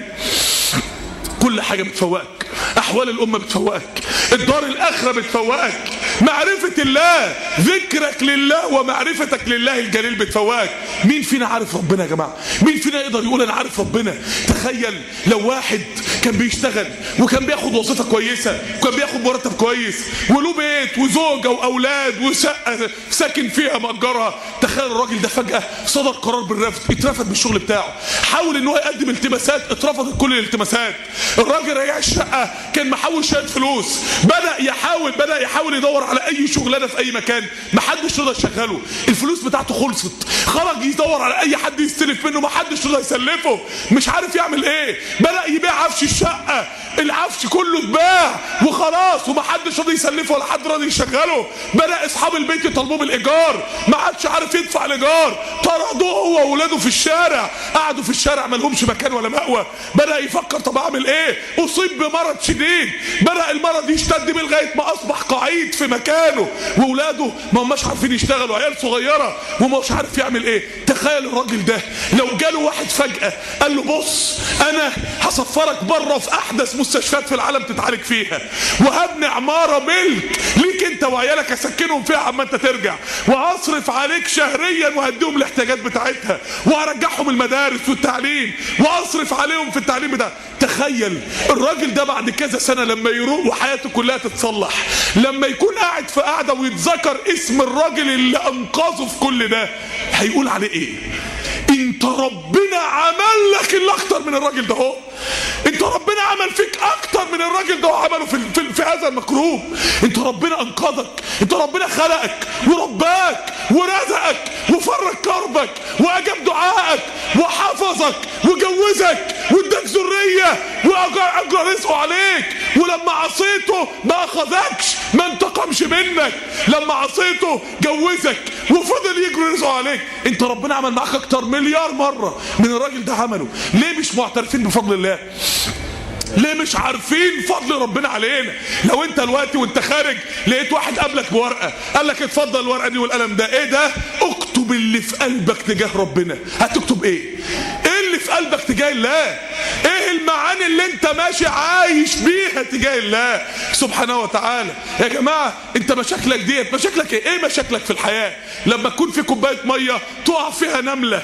كل حاجه بتفوقك، احوال الامه بتفوقك، الدار الاخره بتفوقك، معرفه الله، ذكرك لله ومعرفتك لله الجليل بتفوقك. مين فينا عارف ربنا يا جماعه؟ مين فينا يقدر يقول انا عارف ربنا؟ تخيل لو واحد كان بيشتغل وكان بياخد وظيفه كويسه وكان بياخد مرتب كويس وله بيت وزوجه واولاد وشقه ساكن فيها مأجرها، تخيل الراجل ده فجاه صدر قرار بالرفض، اترفض من الشغل بتاعه، حاول ان هو يقدم التماسات، اترفضت كل الالتماسات. الراجل رجع الشقه كان محوش شويه فلوس، بدا يحاول يدور على اي شغلانه في اي مكان، محدش رضى يشغله، الفلوس بتاعته خلصت، خرج يدور على اي حد يستلف منه، محدش رضى يسلفه، مش عارف يعمل ايه، بدا يبيع عفش الشقه، العفش كله اتباع وخلاص ومحدش راضي يسلفه ولا حد راضي يشغله، بدا اصحاب البيت يطالبوه بالايجار، ما عادش عارف يدفع الايجار، طردوه هو واولاده في الشارع، قعدوا في الشارع ما لهمش مكان ولا مأوى، بدا يفكر طب اعمل ايه؟ اصيب بمرض شديد، بدا المرض يشتد بيه لغايه ما اصبح قعيد في مكانه، واولاده ما هماش عارفين يشتغلوا، عيال صغيره ومش عارف يعمل ايه. تخيل الراجل ده لو جاله واحد فجاه قال له بص انا هسفرك بره في احدث مستشفيات في العالم تتعالج فيها، وهبني عماره ملك ليك انت وعيالك اسكنهم فيها عما انت ترجع، وهصرف عليك شهريا وهديهم الاحتياجات بتاعتها، وهرجعهم المدارس والتعليم، واصرف عليهم في التعليم بتاع. تخيل الراجل ده بعد كذا سنه لما يروق وحياته كلها تتصلح، لما يكون قاعد في قاعده ويتذكر اسم الراجل اللي انقذه في كل ده، هيقول عليه ايه؟ انت ربنا عمل لك اللي اكتر من الراجل ده اهو، انت ربنا عمل فيك اكتر من الراجل ده وعمله في هذا المكروب، انت ربنا انقذك، انت ربنا خلقك ورباك ورزقك وفرج كربك واجاب دعائك وحفظك وجوزك واداك ذريه واجرى رزقه عليك، ولما عصيته ما اخذكش ما انتقمش منك، لما عصيته جوزك وفضل يجري رزقه عليك. انت ربنا عمل معاك اكتر مليار مره من الراجل ده عمله. ليه مش معترفين بفضل الله؟ ليه مش عارفين فضل ربنا علينا؟ لو انت دلوقتي وانت خارج لقيت واحد قابلك بورقه قال لك اتفضل الورقه دي والقلم ده، ايه ده؟ اكتب اللي في قلبك تجاه ربنا. هتكتب ايه؟ ايه اللي في قلبك تجاه الله؟ ايه المعاني اللي انت ماشي عايش بيها تجاه الله سبحانه وتعالى؟ يا جماعه انت مشاكلك ديت مشاكلك ايه؟ ايه مشاكلك في الحياه؟ لما تكون في كوبايه ميه تقع فيها نمله،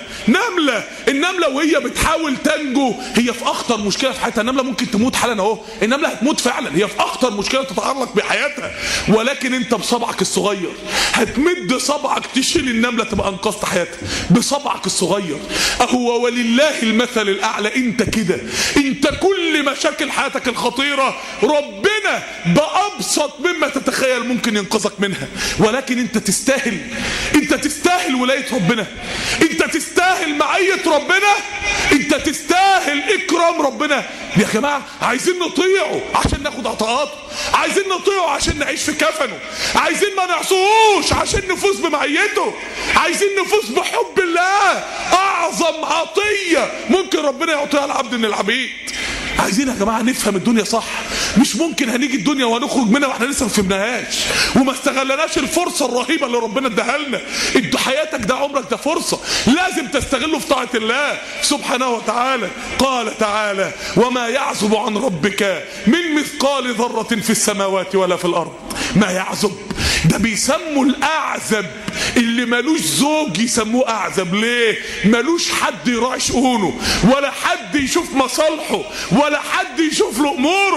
النمله وهي بتحاول تنجو هي في اخطر مشكله في حياتها، النمله ممكن تموت حالا اهو، النمله هتموت فعلا، هي في اخطر مشكله تتعلق بحياتها، ولكن انت بصبعك الصغير هتمد صبعك تشيل النمله تبقى انقذت حياتها بصبعك الصغير. اهو ولله المثل الاعلى. انت كده، انت كل مشاكل حياتك الخطيره ربنا بابسط مما تتخيل ممكن ينقذك منها، ولكن انت تستاهل، انت تستاهل ولايه ربنا، انت تستاهل معيه ربنا، انت تستاهل اكرام ربنا. يا جماعه عايزين نطيعه عشان ناخد عطاءاته، عايزين نطيعه عشان نعيش في كفنه، عايزين ما نعصوش عشان نفوز بمعيته، عايزين نفوز بحب الله، اعظم عطيه ممكن ربنا يعطيها العبد من العبيد. عايزين يا جماعه نفهم الدنيا صح. مش ممكن هنيجي الدنيا وهنخرج منها واحنا لسه ما فهمناهاش وما استغلناش الفرصه الرهيبه اللي ربنا اداها لنا. حياتك ده عمرك ده فرصه لازم تستغله في طاعه الله سبحانه وتعالى. قال تعالى: وما يعزب عن ربك من مثقال ذره في السماوات ولا في الارض. ما يعزب ده بيسموا الاعزب اللي مالوش زوج يسموه اعزب. ليه؟ مالوش حد يراعي شؤونه ولا حد يشوف مصالحه ولا حد يشوف له اموره،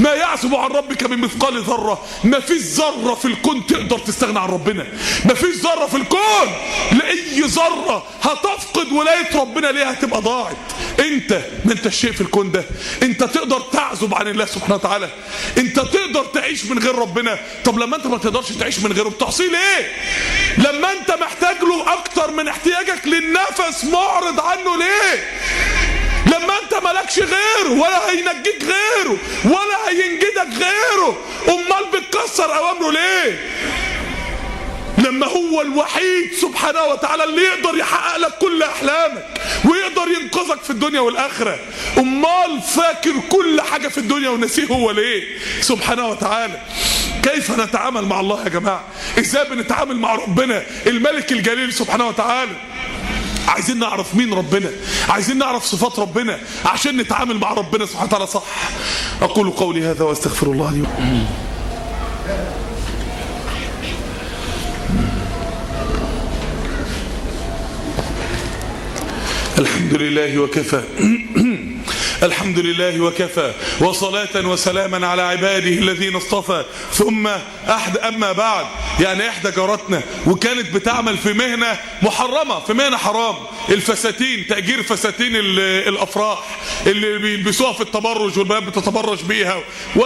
ما يعزب عن ربك من مثقال ذره. ما فيش ذره في الكون تقدر تستغنى عن ربنا، ما فيش ذره في الكون، لاي ذره هتفقد ولايه ربنا ليها هتبقى ضاعت. انت ما انت الشيء في الكون ده، انت تقدر تعزب عن الله سبحانه وتعالى؟ انت تقدر تعيش من غير ربنا؟ طب لما انت ما تقدرش تعيش من غيره بتعصيه ليه؟ لما انت محتاج له اكتر من احتياجك للنفس معرض عنه ليه؟ لما انت مالكش غيره ولا هينجيك غيره ولا هينجدك غيره، امال بتكسر اوامره ليه؟ لما هو الوحيد سبحانه وتعالى اللي يقدر يحقق لك كل احلامك ويقدر ينقذك في الدنيا والاخره، امال فاكر كل حاجه في الدنيا ونسيه هو ليه سبحانه وتعالى؟ كيف نتعامل مع الله يا جماعه؟ ازاي بنتعامل مع ربنا الملك الجليل سبحانه وتعالى؟ عايزين نعرف مين ربنا، عايزين نعرف صفات ربنا عشان نتعامل مع ربنا سبحانه وتعالى صح. اقول قولي هذا واستغفر الله لي. الحمد لله وكفى الحمد لله وكفى، وصلاة وسلاما على عباده الذين اصطفى. ثم أما بعد، يعني إحدى جارتنا وكانت بتعمل في مهنة محرمة، في مهنة حرام، الفساتين، تأجير فساتين الأفراح اللي بيلبسوها في التبرج والبنات بتتبرج بيها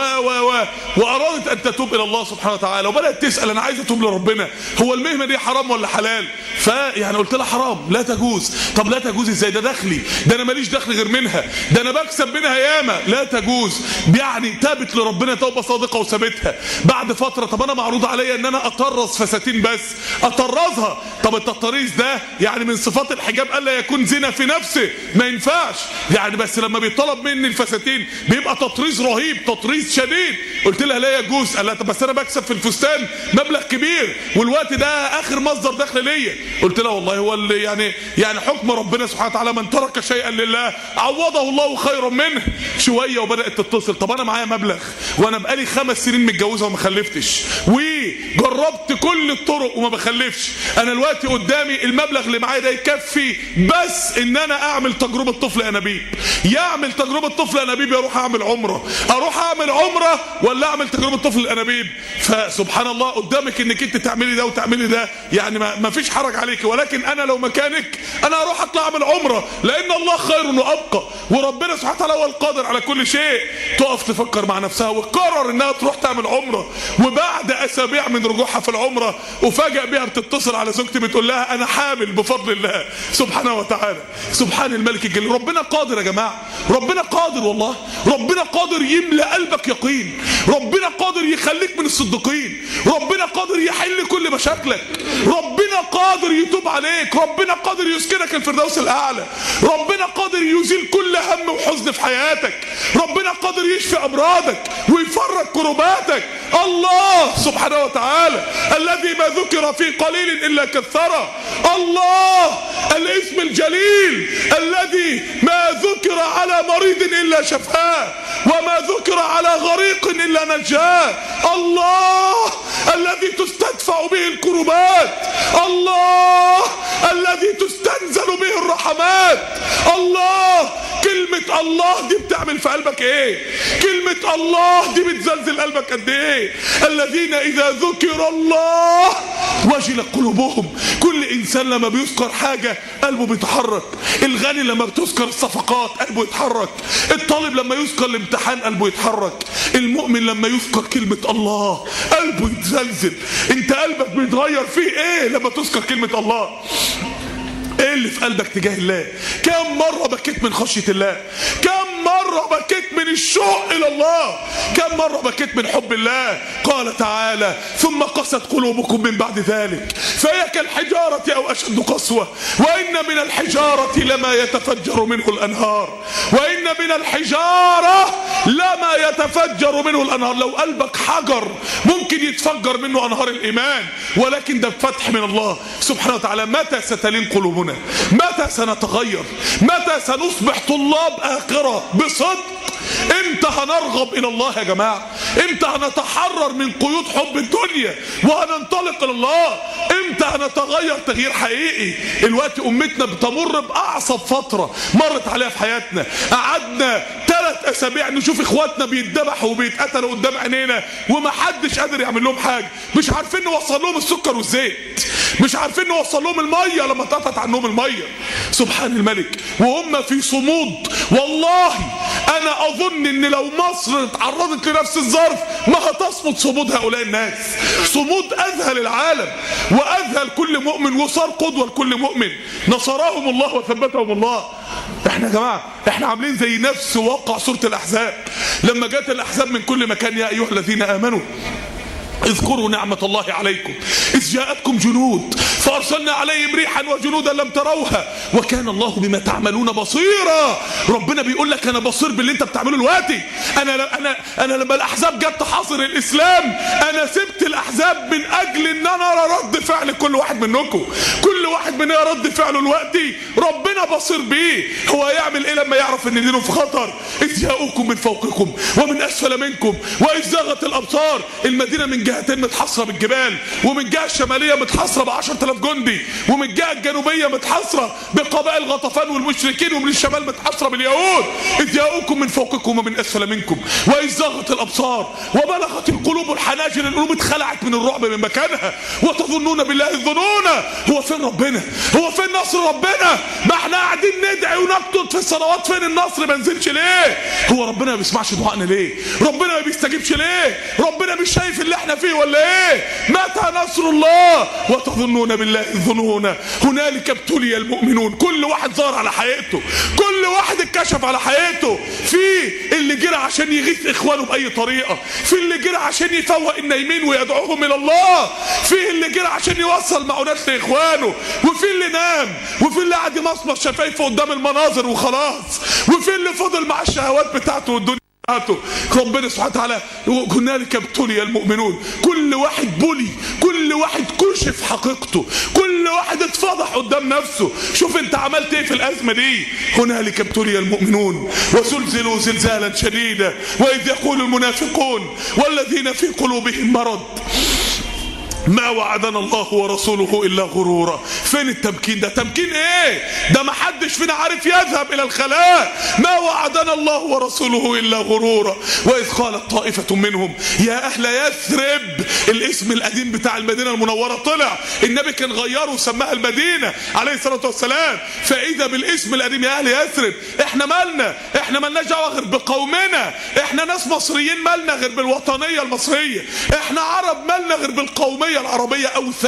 وأرادت أن تتوب إلى الله سبحانه وتعالى، وبدأت تسأل أنا عايزة أتوب لربنا، هو المهنة دي حرام ولا حلال؟ فيعني قلت لها حرام، لا تجوز. طب لا تجوز ازاي؟ ده دخلي، ده انا ماليش دخل غير منها، ده انا بكسب منها ياما. لا تجوز. يعني تابت لربنا توبه صادقه وسابتها. بعد فتره طب انا معروض عليا ان انا اطرز فساتين بس، اطرزها. طب التطريز ده يعني من صفات الحجاب الا يكون زنا في نفسه، ما ينفعش يعني، بس لما بيطلب مني الفساتين بيبقى تطريز رهيب، تطريز شديد. قلت لها لا يجوز. قال لها طب بس انا بكسب في الفستان مبلغ كبير والوقت ده اخر مصدر دخل ليا. قلت لها والله هو اللي يعني حكم ربنا سبحانه وتعالى من ترك شيئا لله عوضه الله خيرا منه. شويه وبدات تتصل، طب انا معايا مبلغ وانا بقالي 5 سنين متجوزه وما خلفتش وجربت كل الطرق وما بخلفش، انا دلوقتي قدامي المبلغ اللي معايا ده يكفي بس ان انا اعمل تجربه طفل انابيب. يعمل تجربه طفل انابيب، اروح اعمل عمره، اروح اعمل عمره ولا اعمل تجربه طفل الانابيب؟ فسبحان الله قدامك انك انت تعملي ده وتعملي ده، يعني ما فيش حرج عليك، ولكن انا لو مكانك انا اروح اطلع اعمل عمره، لان الله خير وابقى، وربنا سبحانه وتعالى هو القادر على كل شيء. تقف تفكر مع نفسها وتقرر انها تروح تعمل عمره، وبعد اسابيع من رجوعها في العمره وفاجئ بيها بتتصل على زوجتي بتقول لها انا حامل بفضل الله سبحانه وتعالى. سبحان الملك الجليل. ربنا قادر يا جماعه، ربنا قادر والله، ربنا قادر يملأ قلبك يقين، ربنا قادر يخليك من الصديقين، ربنا قادر يحل كل مشاكلك، ربنا قادر يتوب عليك، ربنا قادر يسكنك الفردوس الاعلى، ربنا قادر يزيل كل هم وحزن في حياتك، ربنا قادر يشفي امراضك ويفرج كرباتك. الله سبحانه وتعالى الذي ما ذكر في قليل الا كثره، الله الاسم الجليل الذي ما ذكر على مريض الا شفاه وما ذكر على غريق الا نجاه، الله الذي تستدفع به الكربات، الله الذي تستنزل به الرحمات. الله، كلمة الله دي بتعمل في قلبك ايه؟ كلمة الله دي بتزلزل قلبك قد ايه؟ الذين اذا ذكر الله وجلت قلوبهم. كل انسان لما بيذكر حاجة قلبه بيتحرك، الغني لما بتذكر الصفقات قلبه يتحرك، الطالب لما يذكر الامتحان قلبه يتحرك، المؤمن لما يذكر كلمة الله قلبه يتزلزل. انت قلبك بيتغير فيه ايه لما تذكر كلمة الله؟ ايه اللي في قلبك تجاه الله؟ كم مرة بكيت من خشية الله؟ كم مرة بكيت من الشوق الى الله؟ كم مرة بكيت من حب الله؟ قال تعالى ثم قست قلوبكم من بعد ذلك فهي كالحجارة او اشد قسوة وان من الحجارة لما يتفجر منه الانهار، وان من الحجارة لما يتفجر منه الانهار. لو قلبك حجر ممكن يتفجر منه انهار الايمان، ولكن ده فتح من الله سبحانه وتعالى. متى ستلين قلوبنا؟ متى سنتغير؟ متى سنصبح طلاب آخرة بصدق؟ امتى هنرغب الى الله يا جماعة؟ امتى هنتحرر من قيود حب الدنيا وهننطلق الى الله؟ امتى هنتغير تغيير حقيقي؟ الوقت امتنا بتمر باعصب فترة مرت عليها في حياتنا، قعدنا 3 اسابيع نشوف اخواتنا بيتذبحوا وبيتقتلوا قدام عينينا ومحدش قادر يعمل لهم حاجه. مش عارفين نوصل لهم السكر والزيت، مش عارفين نوصل لهم الميه لما اتقطعت عنهم الميه. سبحان الملك وهم في صمود. والله انا اظن ان لو مصر اتعرضت لنفس الظرف ما هتصمد صمود هؤلاء الناس. صمود اذهل العالم واذهل كل مؤمن وصار قدوه لكل مؤمن. نصرهم الله وثبتهم الله. احنا يا جماعه احنا عاملين زي نفس واقع سوره الاحزاب لما جت الاحزاب من كل مكان. يا ايها الذين امنوا اذكروا نعمة الله عليكم إذ جاءتكم جنود فأرسلنا عليهم ريحا وجنودا لم تروها وكان الله بما تعملون بصيرا. ربنا بيقول لك أنا بصير باللي أنت بتعمله دلوقتي. أنا لما الأحزاب جت تحاصر الإسلام أنا سبت الأحزاب من أجل أن أنا أرى رد فعل كل واحد منكم. كل واحد مننا رد فعله دلوقتي ربنا بصير بيه. هو هيعمل إيه لما يعرف أن دينه في خطر؟ إذ جاءوكم من فوقكم ومن أسفل منكم وإذ زاغت الأبصار. المدينة من جهتين متحصرة بالجبال، ومن الجهة الشمالية متحصرة ب10,000 جندي، ومن الجهة الجنوبية متحصرة بقبائل غطفان والمشركين، ومن الشمال متحصرة باليهود. إذ جاءوكم من فوقكم ومن أسفل منكم وإذ زاغت الأبصار وبلغت القلوب الحناجر. القلوب اتخلعت من الرعب من مكانها وتظنون بالله الظنون. هو فين ربنا؟ هو فين نصر ربنا؟ ما احنا قاعدين ندعي ونكتب في الصلوات. فين النصر ما نزلش ليه؟ هو ربنا ما بيسمعش دعائنا ليه؟ ربنا ما بيستجيبش ليه؟ ربنا مش شايف اللي احنا فيه ولا ايه؟ متى نصر الله وتظنون بالله الظنون هنالك ابتلي المؤمنون. كل واحد ظهر على حقيقته، كل واحد اتكشف على حقيقته. في اللي جرى عشان يغيث اخوانه باي طريقه، في اللي جرى عشان يفوق النايمين ويدعوهم الى الله، في اللي جرى عشان يوصل معونات لاخوانه، وفي اللي نام، وفي اللي قاعد يمصمص شفايفه قدام المناظر وخلاص، وفي اللي فضل مع الشهوات بتاعته والدنيا بتاعته. ربنا سبحانه وتعالى هنالك ابتلي المؤمنون. كل واحد بلي، كل واحد كشف حقيقته، كل واحد اتفضح قدام نفسه. شوف انت عملت ايه في الازمه دي. هنالك ابتلي المؤمنون وزلزلوا زلزالا شديدا واذ يقول المنافقون والذين في قلوبهم مرض ما وعدنا الله ورسوله الا غرورا. فين التمكين ده؟ تمكين ايه ده؟ ما حدش فينا عارف يذهب الى الخلاء. ما وعدنا الله ورسوله الا غرورا. واذ قالت طائفه منهم يا اهل يثرب. الاسم القديم بتاع المدينه المنوره طلع، النبي كان غيره وسماها المدينه عليه الصلاه والسلام. فاذا بالاسم القديم يا اهل يثرب. احنا مالنا؟ احنا مالناش دعوه غير بقومنا. احنا ناس مصريين مالنا غير بالوطنيه المصريه. احنا عرب مالنا غير بالقوميه العربية.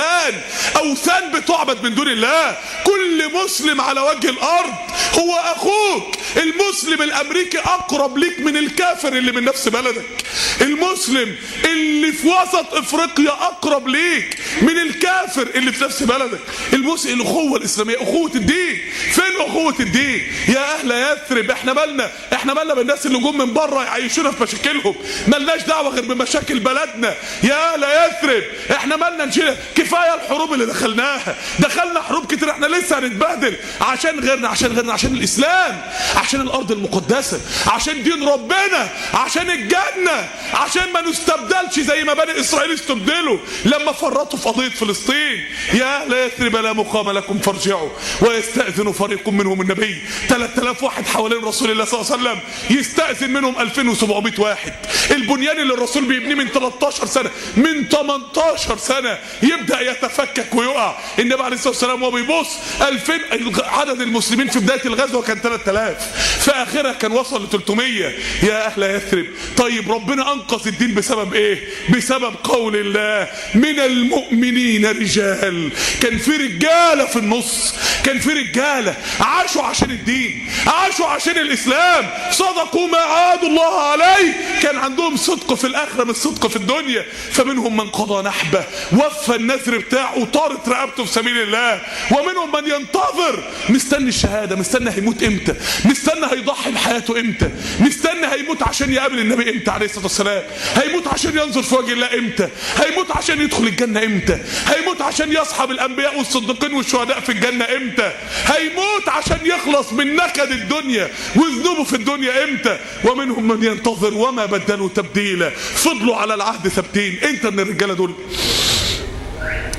أوثان بتعبد من دون الله. كل مسلم على وجه الأرض هو أخوك. المسلم الأمريكي أقرب ليك من الكافر اللي من نفس بلدك. المسلم اللي في وسط إفريقيا أقرب ليك من الكافر اللي في نفس بلدك. المسلم الأخوة الإسلامية، أخوة الدين. فين أخوة الدين؟ يا أهل يثرب. احنا مالنا بالناس اللي جم من بره يعيشونا في مشاكلهم. مالناش دعوة غير بمشاكل بلدنا. يا أهل يثرب احنا مالنا نشيل. كفايه الحروب اللي دخلنا حروب كتير. احنا لسه هنتبهدل عشان غيرنا، عشان الاسلام، عشان الارض المقدسه، عشان دين ربنا، عشان الجنه، عشان ما نستبدلش زي ما بني اسرائيل استبدلوا لما فرطوا في قضيه فلسطين. يا اهل يثرب لا مقام لكم فارجعوا ويستاذن فريق منهم النبي. 3000 واحد حوالين رسول الله صلى الله عليه وسلم، يستاذن منهم 2700 واحد. البنيان اللي الرسول بيبنيه من 13 سنه، من 18 سنة يبدأ يتفكك ويقع. النبي عليه الصلاة والسلام وهو بيبص 2000. عدد المسلمين في بداية الغزوة كان 3000، في آخرها كان وصل ل 300. يا أهل يثرب. طيب ربنا أنقذ الدين بسبب إيه؟ بسبب قول الله من المؤمنين رجال. كان في رجالة في النص، كان في رجالة عاشوا عشان الدين، عاشوا عشان الإسلام، صدقوا ما عاهدوا الله عليه. كان عندهم صدق في الآخرة مش صدق في الدنيا. فمنهم من قضى نحبه وفى النذر بتاعه وطارت رقبته في سبيل الله، ومنهم من ينتظر مستني الشهاده، مستني هيموت امتى، مستني هيضحي بحياته امتى، مستني هيموت عشان يقابل النبي امتى عليه الصلاه والسلام، هيموت عشان ينظر في وجه الله امتى، هيموت عشان يدخل الجنه امتى، هيموت عشان يصحب الانبياء والصديقين والشهداء في الجنه امتى، هيموت عشان يخلص من نكد الدنيا وذنوبه في الدنيا امتى. ومنهم من ينتظر وما بدلوا تبديلا. فضلوا على العهد ثابتين. انت من الرجاله دول.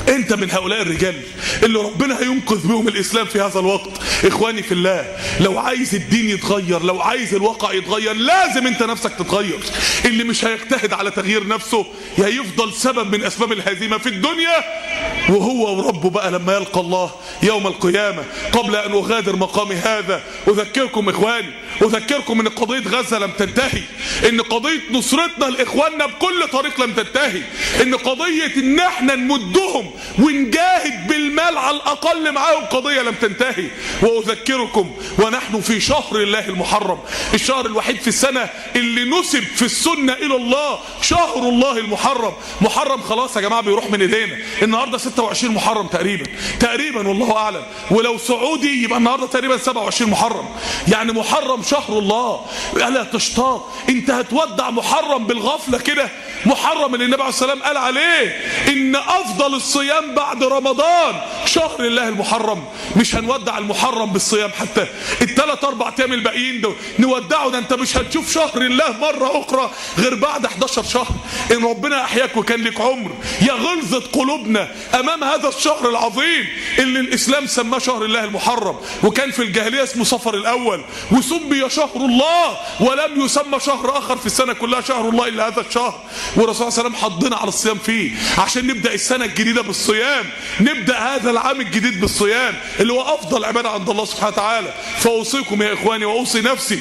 انت من هؤلاء الرجال اللي ربنا هينقذ بهم الاسلام في هذا الوقت. اخواني في الله، لو عايز الدين يتغير، لو عايز الواقع يتغير، لازم انت نفسك تتغير. اللي مش هيجتهد على تغيير نفسه هيفضل سبب من اسباب الهزيمه في الدنيا وهو وربه بقى لما يلقى الله يوم القيامه. قبل ان اغادر مقامي هذا اذكركم اخواني، اذكركم ان قضيه غزه لم تنتهي، ان قضيه نصرتنا لاخواننا بكل طريق لم تنتهي، ان قضيه ان احنا نمدهم ونجاهد بالمال على الاقل معاهم قضيه لم تنتهي. واذكركم ونحن في شهر الله المحرم، الشهر الوحيد في السنه اللي نسب في السنه الى الله، شهر الله المحرم. محرم خلاص يا جماعه بيروح من ايدينا، النهارده 26 محرم تقريبا والله اعلم، ولو سعودي يبقى النهارده تقريبا 27 محرم. يعني محرم شهر الله، الا تشتاق انت هتودع محرم بالغفله كده؟ محرم اللي النبي عليه الصلاه والسلام قال عليه ان افضل الصيام بعد رمضان شهر الله المحرم. مش هنودع المحرم بالصيام، حتى الثلاث اربع ايام الباقيين دول نودعه. ده انت مش هتشوف شهر الله مره اخرى غير بعد 11 شهر. ان ربنا احياك وكان لك عمر، يا غلظه قلوبنا امام هذا الشهر العظيم اللي الاسلام سماه شهر الله المحرم، وكان في الجاهليه اسمه صفر الاول، وسمي شهر الله ولم يسمى شهر اخر في السنه كلها شهر الله الا هذا الشهر. والرسول صلى الله عليه وسلم حضنا على الصيام فيه عشان نبدا السنه الجديده بالصيام، نبدا هذا العام الجديد بالصيام اللي هو افضل عباده عند الله سبحانه وتعالى. فاوصيكم يا اخواني واوصي نفسي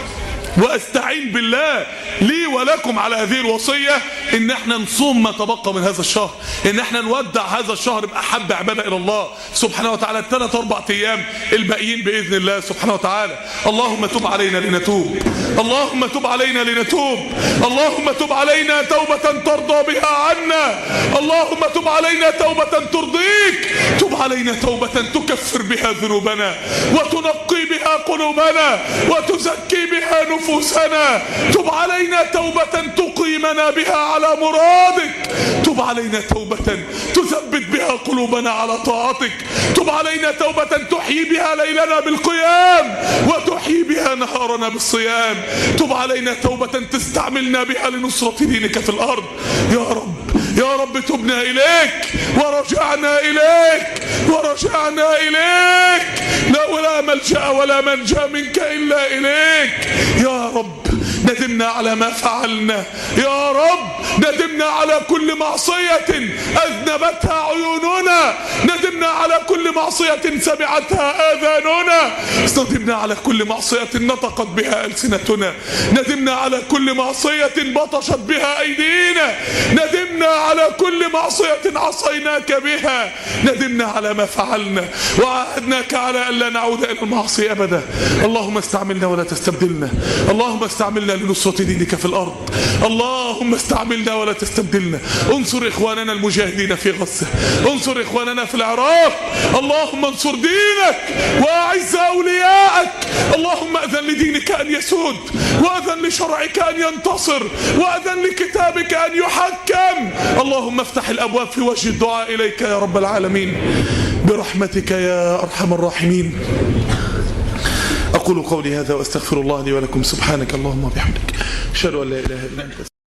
واستعين بالله لي ولكم على هذه الوصيه، ان احنا نصوم ما تبقى من هذا الشهر، ان احنا نودع هذا الشهر باحب عباده الى الله سبحانه وتعالى الثلاث اربع ايام الباقيين باذن الله سبحانه وتعالى. اللهم تب علينا لنتوب، اللهم تب علينا لنتوب، اللهم تب علينا توبه ترضى بها عنا، اللهم تب علينا توبه ترضيك، تب علينا توبه تكفر بها ذنوبنا وتنقي بها قلوبنا وتزكي بها نفوسنا، تب علينا توبة تقيمنا بها على مرادك، تب علينا توبة تثبت بها قلوبنا على طاعتك، تب علينا توبة تحيي بها ليلنا بالقيام وتحيي بها نهارنا بالصيام، تب علينا توبة تستعملنا بها لنصرة دينك في الأرض. يا رب يا رب تبنا إليك ورجعنا إليك ورجعنا إليك، لا ولا ملجأ ولا منجا منك إلا إليك. يا رب ندمنا على ما فعلنا، يا رب ندمنا على كل معصية أذنبتها عيوننا، ندمنا على كل معصية سمعتها آذاننا، ندمنا على كل معصية نطقت بها ألسنتنا، ندمنا على كل معصية بطشت بها أيدينا، ندمنا على كل معصية عصيناك بها، ندمنا على ما فعلنا وعهدناك على أن لا نعود إلى المعصية أبدا. اللهم استعملنا ولا تستبدلنا، اللهم استعملنا لنصرة دينك في الأرض، اللهم استعملنا ولا تستبدلنا. انصر إخواننا المجاهدين في غزة، انصر إخواننا في العراق، اللهم انصر دينك وأعز أولياءك، اللهم أذن لدينك أن يسود، وأذن لشرعك أن ينتصر، وأذن لكتابك أن يحكم. اللهم افتح الأبواب في وجه الدعاء إليك يا رب العالمين برحمتك يا أرحم الراحمين. أقول قولي هذا وأستغفر الله لي ولكم، سبحانك اللهم وبحمدك، أشهد أن لا إله إلا أنت.